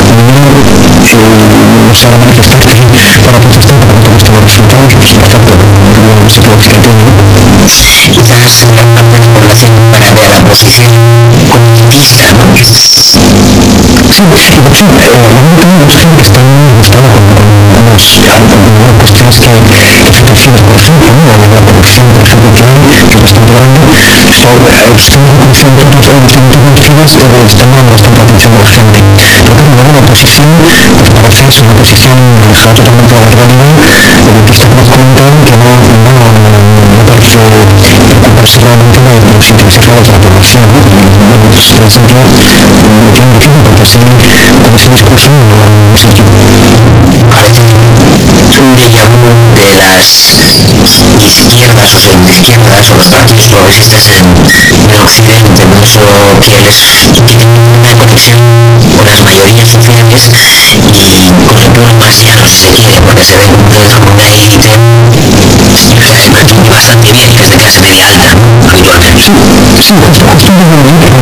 no se van a manifestar para protestar por los resultados, pues bastante, no sé qué lógica tiene, ¿no? Quizás una parte de la población para ver la posición comunista, ¿no? Sí, de hecho, realmente mucha gente que está muy gustada con cuestiones que situaciones, por ejemplo, ¿no? La corrupción, por ejemplo, que hay, que es bastante grande, o están reconociendo otras identidades que llaman bastante la atención de la gente. Pero claro, luego la oposición, pues parece es una oposición alejada totalmente de la realidad, que está documentada que no parece preocuparse realmente de los intereses reales de la población, ¿no? Y bueno, pues parece que no tiene mucho porque así con ese discurso no sé yo. A veces un déjà vu de las izquierdas o centroizquierdas o los partidos progresistas en Occidente, ¿no? Eso tienes una conexión con las mayorías sociales y, por ejemplo, en Asia no se quiere porque se ven como una élite bastante bien, que es de clase media alta, ¿no? Habitualmente. Sí, justo antes de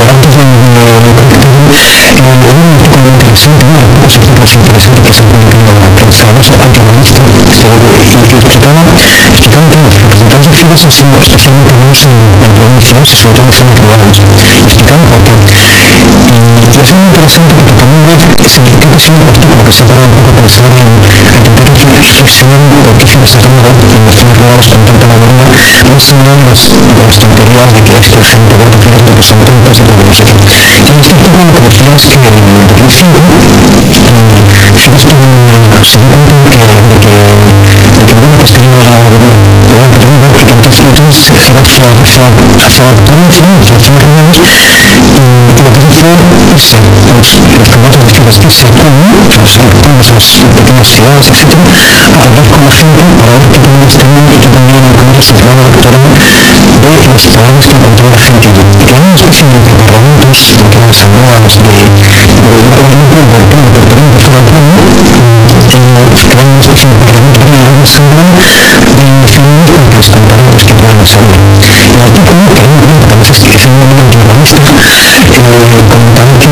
un artículo muy interesante, ¿no? Es un artículo interesante que se publicó en la prensa anticomunista, explicaba que los representantes de ciudades son especialmente buenos en provincias, sobre todo en zonas rurales. Explicaba por qué. Y es muy interesante porque también ve que significa que es un artículo que se para un poco a pensar en intentar reflexionar por qué se desarrolla en las zonas rurales con tanta mayoría, más allá de las tonterías de que esto es un poco de que son tontas y todo eso. Y en este artículo lo que decía es que en el 2005 se dio cuenta de que alguna cuestión de la entonces se va hacia la provincia, hacia las zonas rurales, y lo que hizo fue irse los candidatos de izquierdas irse a las pequeñas ciudades, etc., a hablar con la gente para ver qué problemas tenían y qué podían incluir en su programa electoral de los ciudadanos que encontró la gente. Y que no especialmente en parlamentos, lo que eran asambleas de un parlamento del Perú, que fue autónomo, crearon una especie de parlamento de una asamblea de nacionales para que les contara los que podían salir. El artículo, que era un grupo que a veces es un movimiento urbanista, comentaba que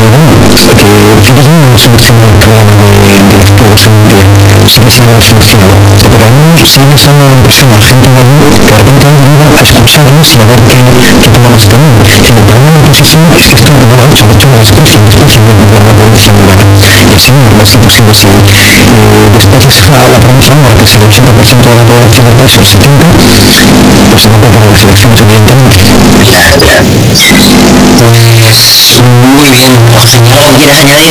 no seleccionó el programa de los pueblos sigue siendo seleccionado, pero al menos sigue siendo personas, gente de allí, que de repente van a expulsarlos y a ver qué programas tienen. Y el programa de oposición es que esto no lo ha hecho, de hecho después de la provincia murana. Y así no es imposible seguir. Después la provincia murana, que es el 80% de la población del país, el 70%, pues se va a preparar las elecciones, evidentemente. Pues muy bien, José, ¿algo que quieras añadir?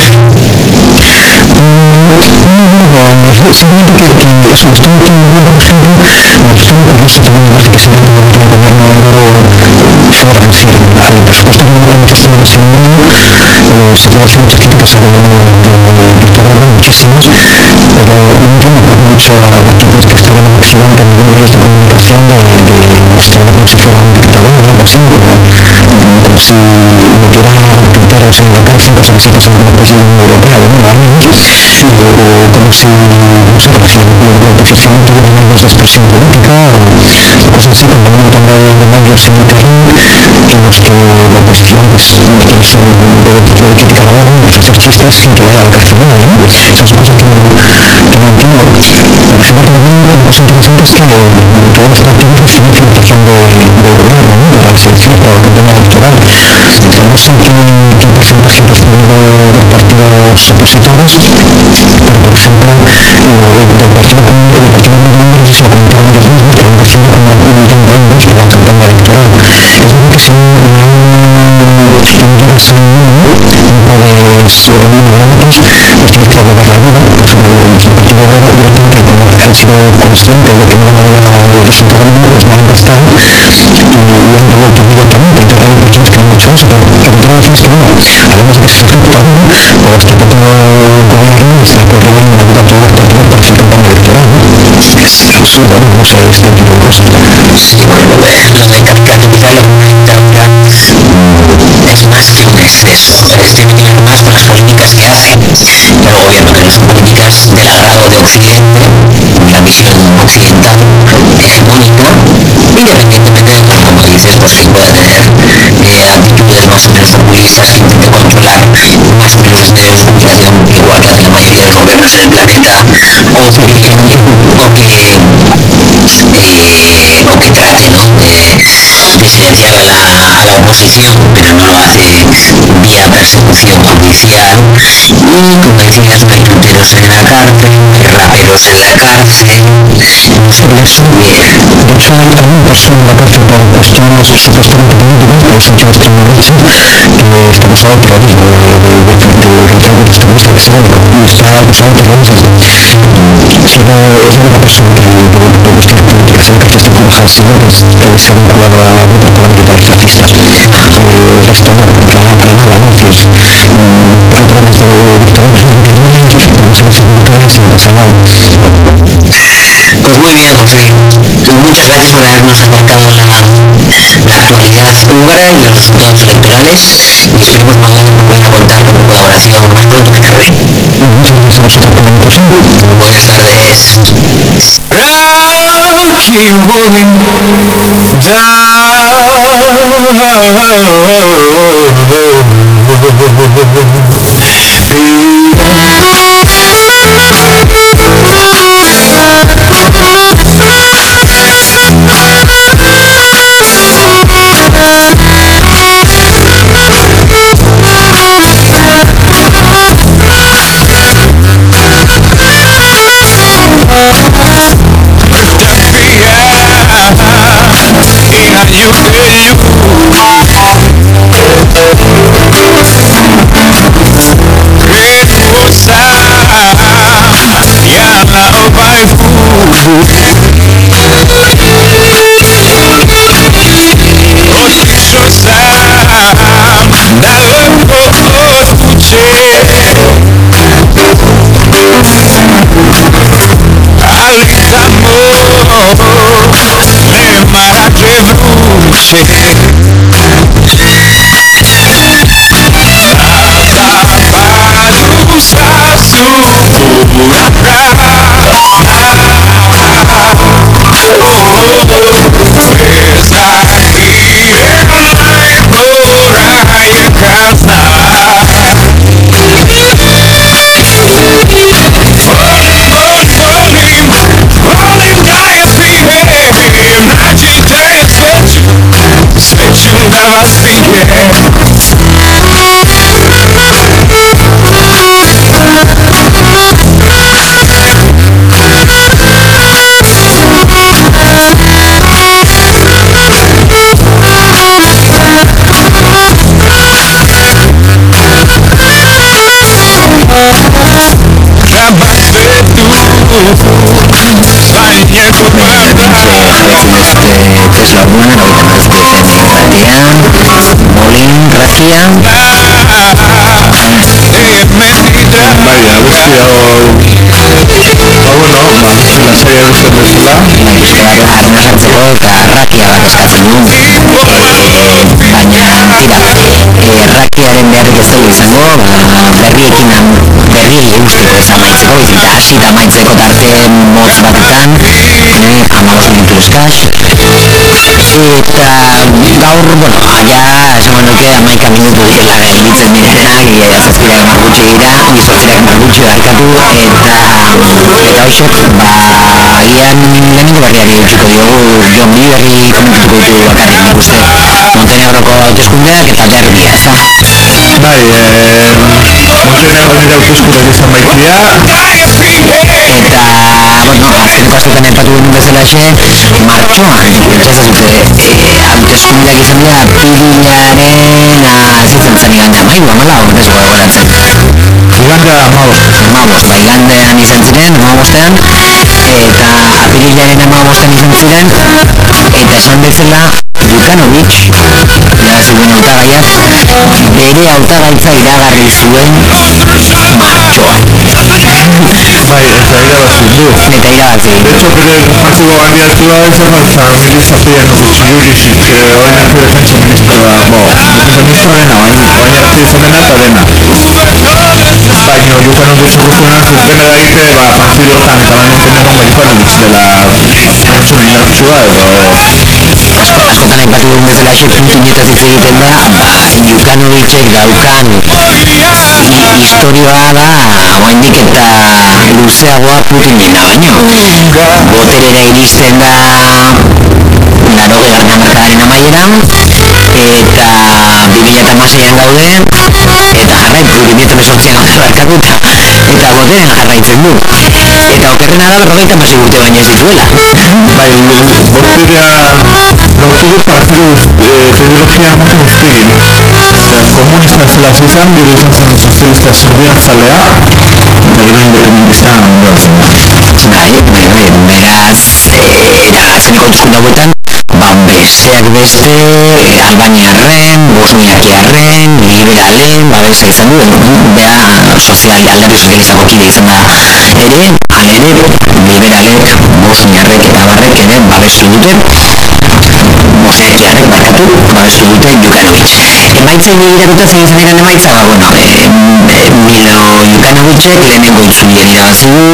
Simplemente que eso, estoy aquí en Europa, por ejemplo, me gustó muy curioso también el que se llama el gobierno húngaro fuera, es decir, el presupuesto de manifestaciones en el mundo, se puede hacer muchas críticas al gobierno de Erdogan, muchísimas, pero no entiendo mucho a la política que está en Occidente en los medios de comunicación de mostrar como si fuera un dictador o algo así, como si metiera tuiteros en la cárcel por visitas en algún país de la Unión Europea, de nuevo, o como si, no sé, como si la oposición tuviera medios de expresión política o cosas así, cuando hay un montón de medios en internet en los que la oposición pues puede criticar a alguien, hacer chistes sin que vaya a la cárcel, ¿no? Esa es una cosa que no entiendo. Por ejemplo, también lo más interesante es que todos los partidos reciben financiación del gobierno, ¿no? Para las elecciones, para la campaña electoral. No sé qué porcentaje ha recibido los partidos opositores, pero por ejemplo, del partido de Números se lo comentaron ellos mismos que han recibido como 1 millón de euros para la campaña electoral. Es verdad que son llegas a un país económicos, pues tienes que abogar la vida, por ejemplo, el partido de directamente como han sido conscientes de que no van a llegar al resultado mínimo, pues no han gastado y han devuelto el dinero también, porque hay personas que no han hecho eso, pero lo que quiero decir es que, bueno, además de que se ejecuta uno, pues que el propio gobierno está programando una vida para su campaña electoral, ¿no? Sí, bueno, no sé, este tipo de cosas. Sí, bueno, lo de capital humano es más que un deseo. tienen más por las políticas que hacen del gobierno, que no son políticas del agrado de Occidente, la visión occidental única, y de repente metes todo, como dices, pues que pueda tener actitudes más o menos populistas, que intente controlar más o menos los medios de comunicación, igual que hace la mayoría de los gobiernos en el planeta, o que trate, ¿no? Disidencia a la oposición, pero no lo hace vía persecución judicial, y con que tienes tuiteros en la cárcel, raperos en la cárcel, también pasó en la cárcel por cuestiones supuestamente políticas, que es un hecho extremadamente está acusado de terrorismo, de extremista que sea, está acusado de terrorismo. Solo una persona que por cuestiones políticas en la cárcel por Hassan, que se ha vinculado a grupos paramilitares fascistas, está mal, ¿no? Que es problemas de dictadores militares, problemas militares en Barcelona. Pues muy bien, José. Muchas gracias por habernos acercado la actualidad húngara y los resultados electorales. Y esperemos poder volver a contar con tu colaboración más pronto que tarde. Muchas gracias a vosotros por la invitación. Buenas tardes. Pues la buena gobierno Molin, Gracia. Vaya, hostia, bueno, la serie no se presenta. Nos hartzeko eta rakia bat eskatzen du. Baina, rakiaren beharrik ez dugu izango, berriekin ez amaitzeko, izik eta hasi da amaitzeko tarte motz batetan, 15 minutu eskaz. Eta gaur, bueno, ja esango nuke 11 minutu direla ibiltzen direnak, zazpiak hamar gutxi dira, zazpiak hamar gutxi barkatu, eta hoxe, agian lehenengo berriari hasiko diogu, Jon Biliberri komentatuko ditu bakarrik ikuste Montenegroko hauteskundeak eta derbia, ezta? Bai, Montenegroren hauteskundeak izan baitia. Eta, bueno, azkeneko askotan aipatu genuen bezalaxe, martxoan ez dute hauteskundeak izan dira apirilaren zitzen zen igande amairu, amalau, ez dugu gogoratzen. Igandea Bai, igandean izan ziren, amabostean, eta apirilaren amabostean izan ziren, eta esan bezala, Djukanovic, irabazi duen hautagaiak, bere hautagaitza iragarri zuen martxoan. Bai, eta irabazi du. Eta irabazi. De hecho, bere partido aliatua izan da, eta hori zapian txirurisik, horiek defensa ministroa, defensa ministroa dena, aliatua izan dena eta dena. Baina Jukano Gutsukuzunak ez dena eragite, partidotan eta baina tenengo Ivanovic dela pertsona indartsua edo... Askotan aipatu dugun bezala puntuetaz hitz egiten da, Jukanovicek daukan historioa da, oraindik eta luzeagoa Putinena baino. Boterera iristen da 80. hamarkadaren amaieran, eta 2016an gaude, eta jarraitu 2018an daukagu, eta boteren jarraitzen du. Eta okerrena da 96 urte baino ez dituela. Bai, boterea lortu du partidu ideologia motu guztiekin. Komunista zela zizan, gero izan zen sozialista zalea, eta gero independentista ondoa zen. Bai, beraz, era zeneko hauteskunde hauetan, besteak beste, albaniarren, bosniakiarren, liberalen, babesa izan du, bera alderdi sozialistako kide izan da ere, halere, liberalek, bosniarrek eta barrek ere babestu dute, bosniakiarrek babestu dute Jukanovic. Emaitzei begiratuta zein izan diren emaitzak, Milo Jukanovicek lehenengo itzulian irabazi du,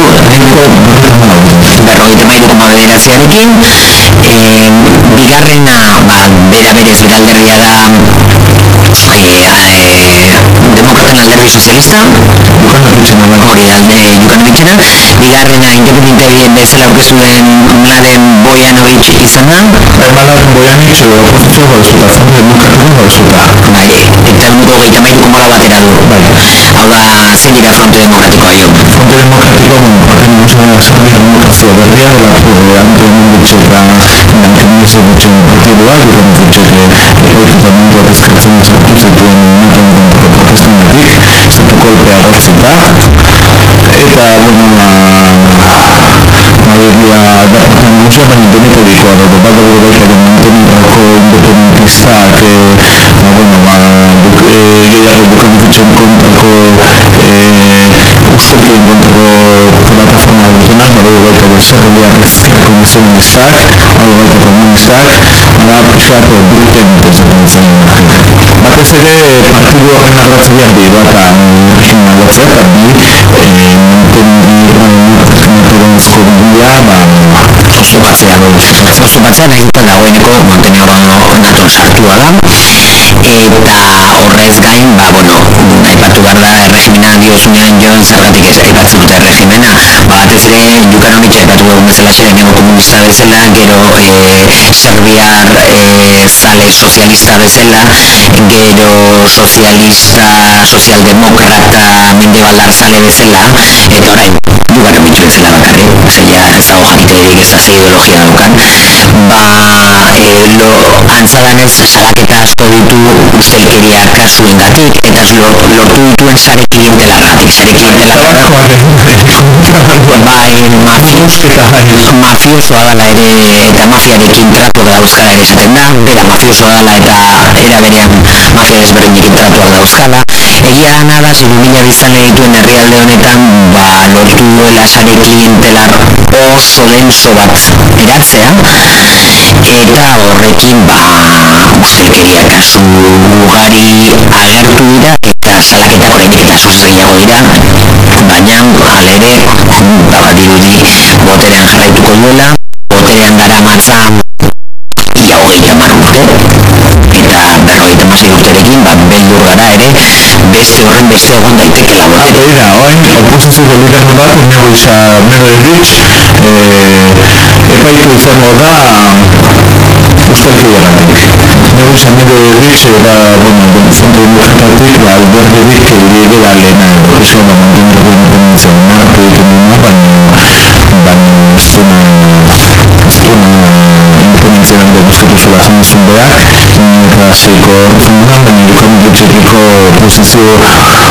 53,9%, bigarrena, bera berez bere alderdia da demokraten alderdi sozialista, hori da Jukanovicena, bigarrena independente bezala aurkeztu den Mladen Bojanovic izan da. Mladen Bojanovic oposizioa babestuta, Fronte Demokratikoa babestuta. Bai, eta ehuneko 33,4 atera du. Hau da, zein dira Fronte Demokratikoa jo? Fronte Demokratikoa, Serbia demokrazio berria, Ante Mundutzek da Nankenizo dutxen partidua, Jukanovicek egoikitamenduak ezkertzen sartu zituen minutuan protestungatik, zertu kolpea gortzen da, eta, nagusia baina benetedikoa dago, bat dago baita Montenegroko independentistak, gehiago Jukanovicen kontrako zertuen kontrako plataforma dutenak, badago baita Serbiar ezker komisionistak, badago baita komunistak, da pixkat duten ezaten zen. Batez ere partidu horren arratzaileak di, bata regionalatzea, eta bi Montenegronezko bidea, sustatzea nahi dagoeneko Montenegro NATO sartua da, eta horrez gain, aipatu behar da erregimena diozunean joan zergatik ez aipatzen dute erregimena, batez ere Jukanovic aipatu dugun bezala lehenengo komunista bezala, gero Serbiar zale sozialista bezala, gero sozialdemokrata mendebaldar zale bezala, eta orain Jukanovic bezala bakarrik, ez dago jakiterik ez da ze ideologia daukan, antzadanez salaketa asko ditu ustelkeria kasuengatik, eta lortu dituen sare klientelarrak, mafiosoa dela ere, eta mafiarekin tratuak dauzkala ere esaten da, bera mafiosoa dela eta era berean mafia desberdinekin tratuak dauzkala. Egia dana da, 2000 biztanle dituen herrialde honetan, lortu duela sare klientelar oso denso bat eratzea, eta horrekin jelkeria kasu ugari agertu dira eta salaketa oraindik eta askoz gehiago dira, baina halere badirudi boterean jarraituko duela, boterean daramatza ia 30 urte, eta 56 urterekin beldur gara ere beste horren beste egon daitekela. Begira, oain oposizioko lider bat, Nebojša Medojević, epaitu izango da ustelkeriagatik. Nebojša Medojević, Fronte Demokratatik, alderdirik liberalena izango Montenegro independentzia onartu egiten duena, baina ez duena independentzia nire guztatu zela zenezun berak, migrazioiko horretzen da, baina Jukanovicekiko oposizioko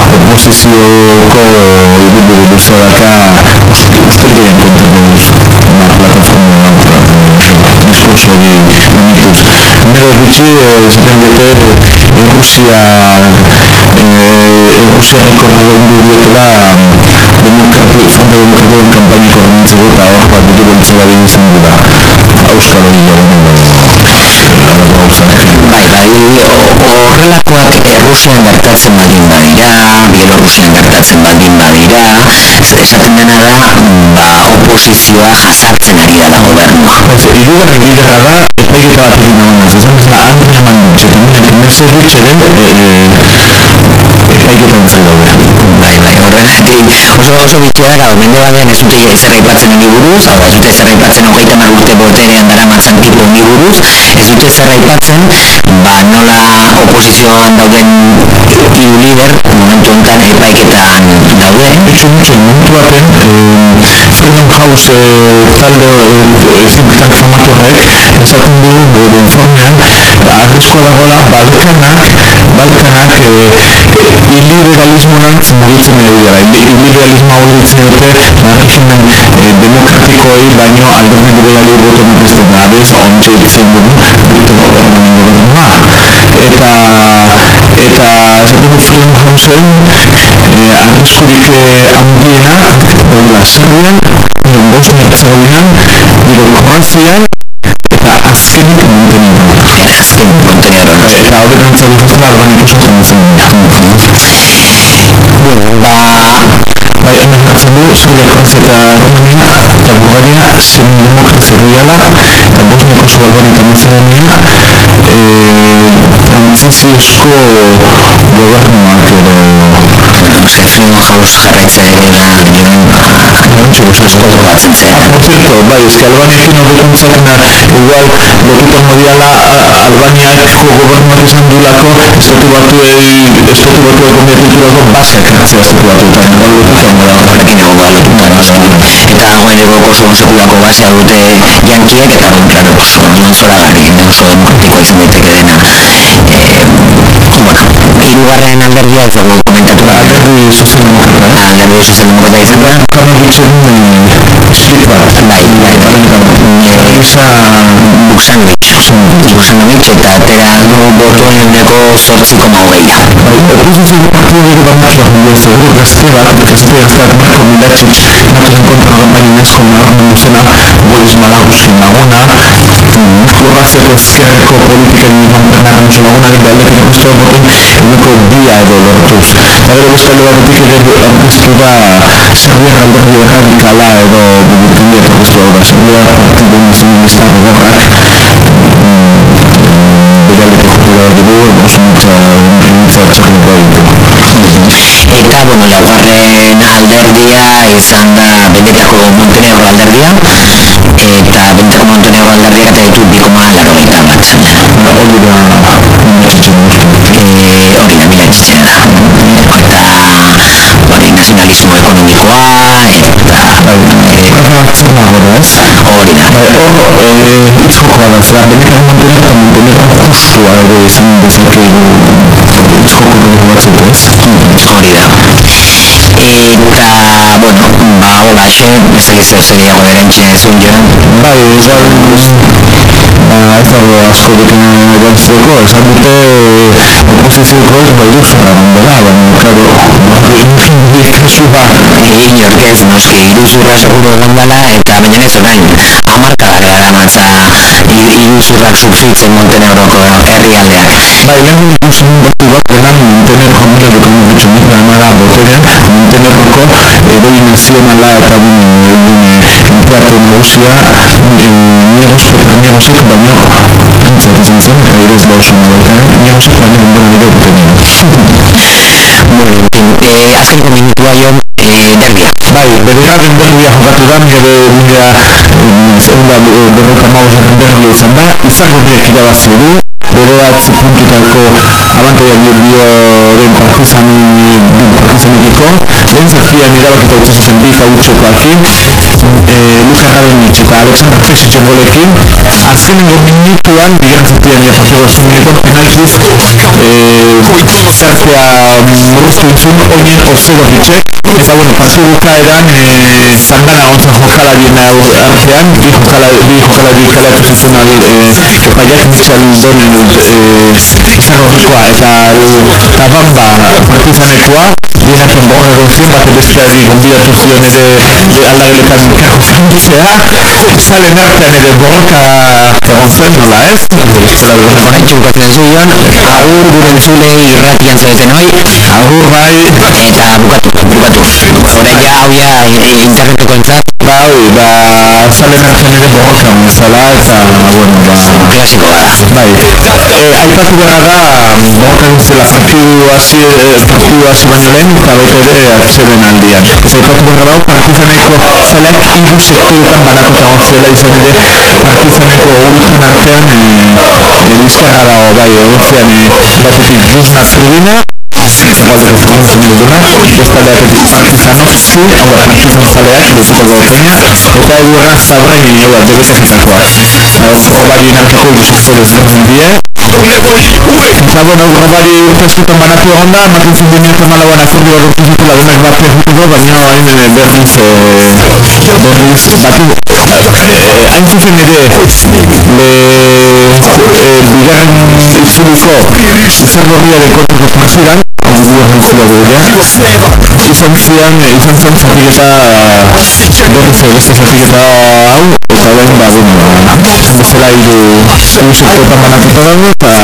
ibili luzea daka ustelkerien kontrako plataforma diskursoari genituz. Medovic'i zaten dute Rusian ekorrega hundu dietela Fronte Demokratikoa Politikoen kanpainako horrentzeko eta hor bat ditu boltsolari izan dira Euskal Herriaren horrelakoak Rusian gertatzen baldin badira, Bielorusian gertatzen baldin badira, esaten dena da, oposizioa jazartzen ari dela gobernua. Hirugarren bidea da, epaiketa bat egin nagoen ez, esan bezala Andrei Manutxe eta Minak Messerscheren epaiketan zai daude. Bai, horregatik oso bitxia da, mendebaldean ez dute ezer aipatzen honi buruz, hau ez dute ezer aipatzen 30 urte boterean daramatzan tipo honi buruz, ez dute ezer aipatzen, nola oposizioan dauden hiru lider momentu hontan epaiketan daude. Momentu baten, Freedom House talde zinketak famatu horrek esaten du bere informean arriskoa dagoela Balkanak iliberalismoan mugitzen ari dira. Iliberalismoa hori ditzen dute erregimen demokratikoei baino alderdi liberali boto bidezten da. Adez, ontsa ditzen dugu Viktor Orbanen gobernua. Eta esaten du Freedom Houseen arriskurik handiena horrela Serbian, Bosnia Herzegovinan, gero Kroazian eta azkenik Montenegro. Eta horretan zauduz bezala Albaniako zen bai, hemen jartzen du Serbia, Kroazia eta Romania eta Bulgaria zen demokrazia erreala eta Bosnia, Kosovo, Albania eta Macedonia frantziziozko gobernuak edo Freedom House jarraitzea dela dioen asko gogatzen zen. Por cierto, bai, eski Albaniakin horretan zarena igual lotuta modiala Albaniako gobernuak izan duelako estatu batueko metritulako baseak hartzea estatu batuetan, igual lotuta moda. Horrekin egongo da lotuta, eta dagoeneko Kosovo sekulako basea dute jankiek, eta hori claro, moduan zoragarri, oso demokratikoa izan daiteke dena. Hirugarren alderdia ez dugu komentatu Alderdi sozialdemokrata izan da. Kanovitzen suite bat, Isa Buksanovic eta atera du botoen euneko 8,8. Opozizioko partiduak eta musuak seguru gazte bat Marko Milacic NATOren kontra kanpainen asko nabarmendu zena Boris Malaguzin laguna Kroaziako ezkerreko politikari Panagonos lagunari behaldekin aurkeztua botoen euneko 2 edo lortuz. Eta gero beste alde batetik ere aurkeztu da Serbian alderdi radikala edo burkandiak aurkeztu da Serbia Partido Nacionalista Gogorrak begaleko dugu osnutza txarriko Eta, laugarren alderdia izan da Benetako Montenegro alderdia, eta Benetako Montenegro alderdiak eta ditu 0,81. Hori da Milacic da. Eta nazionalismo ekonomikoa, hori da. Itzkoko badatzea, Benetako Montenegro eta Montenegro kostua ere izan dezakegu itzkoko dugu batzeko ez? Hori da. Eta, holaxe, ez dakizu zer gehiago erantxe zuen jo. Bai, ez dago asko duten erantzeko, esan dute oposiziokoek iruzurra dela, baina, klaro, kasua. Inork ez, noski, iruzurra seguru egon dela, eta baina ez orain, hamarkadak daramatza iruzurrak sufritzen Montenegroko herrialdeak. Bai, lehen ikusten batu bat, edan Montenegro Mila Bekanovic Miklana boterean, Montenegroko eroi nazionala eta enpeatu nagusia Niegosek baino antzertzen zen, eta ere ez bausuna Balkanen, Niegosek baino denbora nire boterean. Azkeneko minutua jo, derbia. Bai, bederaren derbia jokatu da, segunda berroka magosaren derbia izan da, izagorriak irabazi du, bederatzi puntutako abantaia Bioren Partizanekiko, lehen zazpian irabakita utzitzen bi favortzekoakin, Luka Radonic eta Aleksandr Fesicen golekin, azkenengo minutuan, bigarren zazpian jasoteko azkenengo penaltiz, zertzea murriztu ditzun oinen Orzegoricek, eta partidu bukaeran zangana gontzen jokalarien artean, bi jokalari kalatu zituen epaiak Mitchell Donen izagorrikoa eta Bamba Partizanekoa, viene con buona confianza questa riconversione alla realtà quando si ha sale nelle volta conferma la est Namorai juga Suyon, Ahur bulan Sule Irna Tilan Selesenoy, ahur rai Eta buka Udah jauh ya, ini internet konser bai ba sale nelle volta un salata bueno ba klasiko bai aipatuko da moten zela partidu hasi baino lehen eta baita ere atsedenaldian aipatuko da Partizaneko zelain hiru sektoretan banatuta egon zela izan ere Partizaneko oruzen artean elizkana dago bai egon zian batetik Disna Zurdina bestalde atetik Partizano zu, hau da Partizan zaleak Luziko Balkonia eta Eduarra Zaurregi, hau da DBZ-etakoa hobarien arteko guztizko desberdin die eta bueno, hobari urtezetan banatu egon da Madrizen 2008an akordio lortu zutela denak parte egiteko baina hain berriz batu hain zuzen ere bigarren itzuliko zer gorriaren kontrako partidan izan zen zatiketa berriz beste zatiketa hau eta orain ba bezala hiru sektoretan banatuta dago eta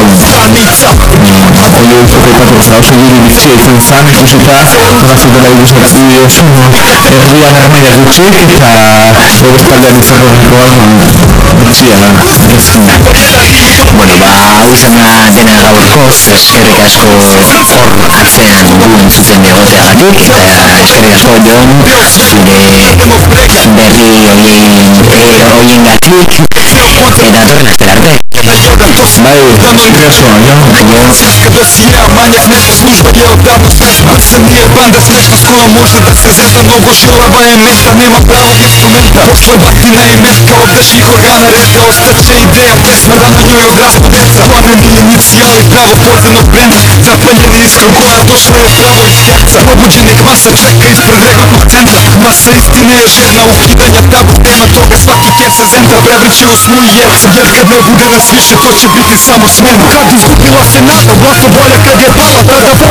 oio izateetako oso guri bitxia izan zen ikusita batzuk dela erdian armaia gutxi eta bestaldean izarrorikoan bitxia Bueno, hau izan da dena gaurkoz, eskerrik asko hor atzean guen zuten egoteagatik, eskerrik asko Jon, zure berri horiengatik, eta datorren astera arte. bai, eskerrik asko, Jon. Россия манит наши службы геодатных служб Центре банды слышно слово можно Сказать нового желовая местным правом Прошлой батина и мягкого дождик органа редко остача идея Преснада на нее одразу деца Пламен инициалы право поздано бренд Запаленный изгрубая душою право Пробуджених маса чека из природных центров Маса истинная жирна ухвитання табу Тема того сваки кеса земта правичи осмує Съдят къде буде развише то ще бити само с мен Как изгубила се нашата власт воля Къде е пала правда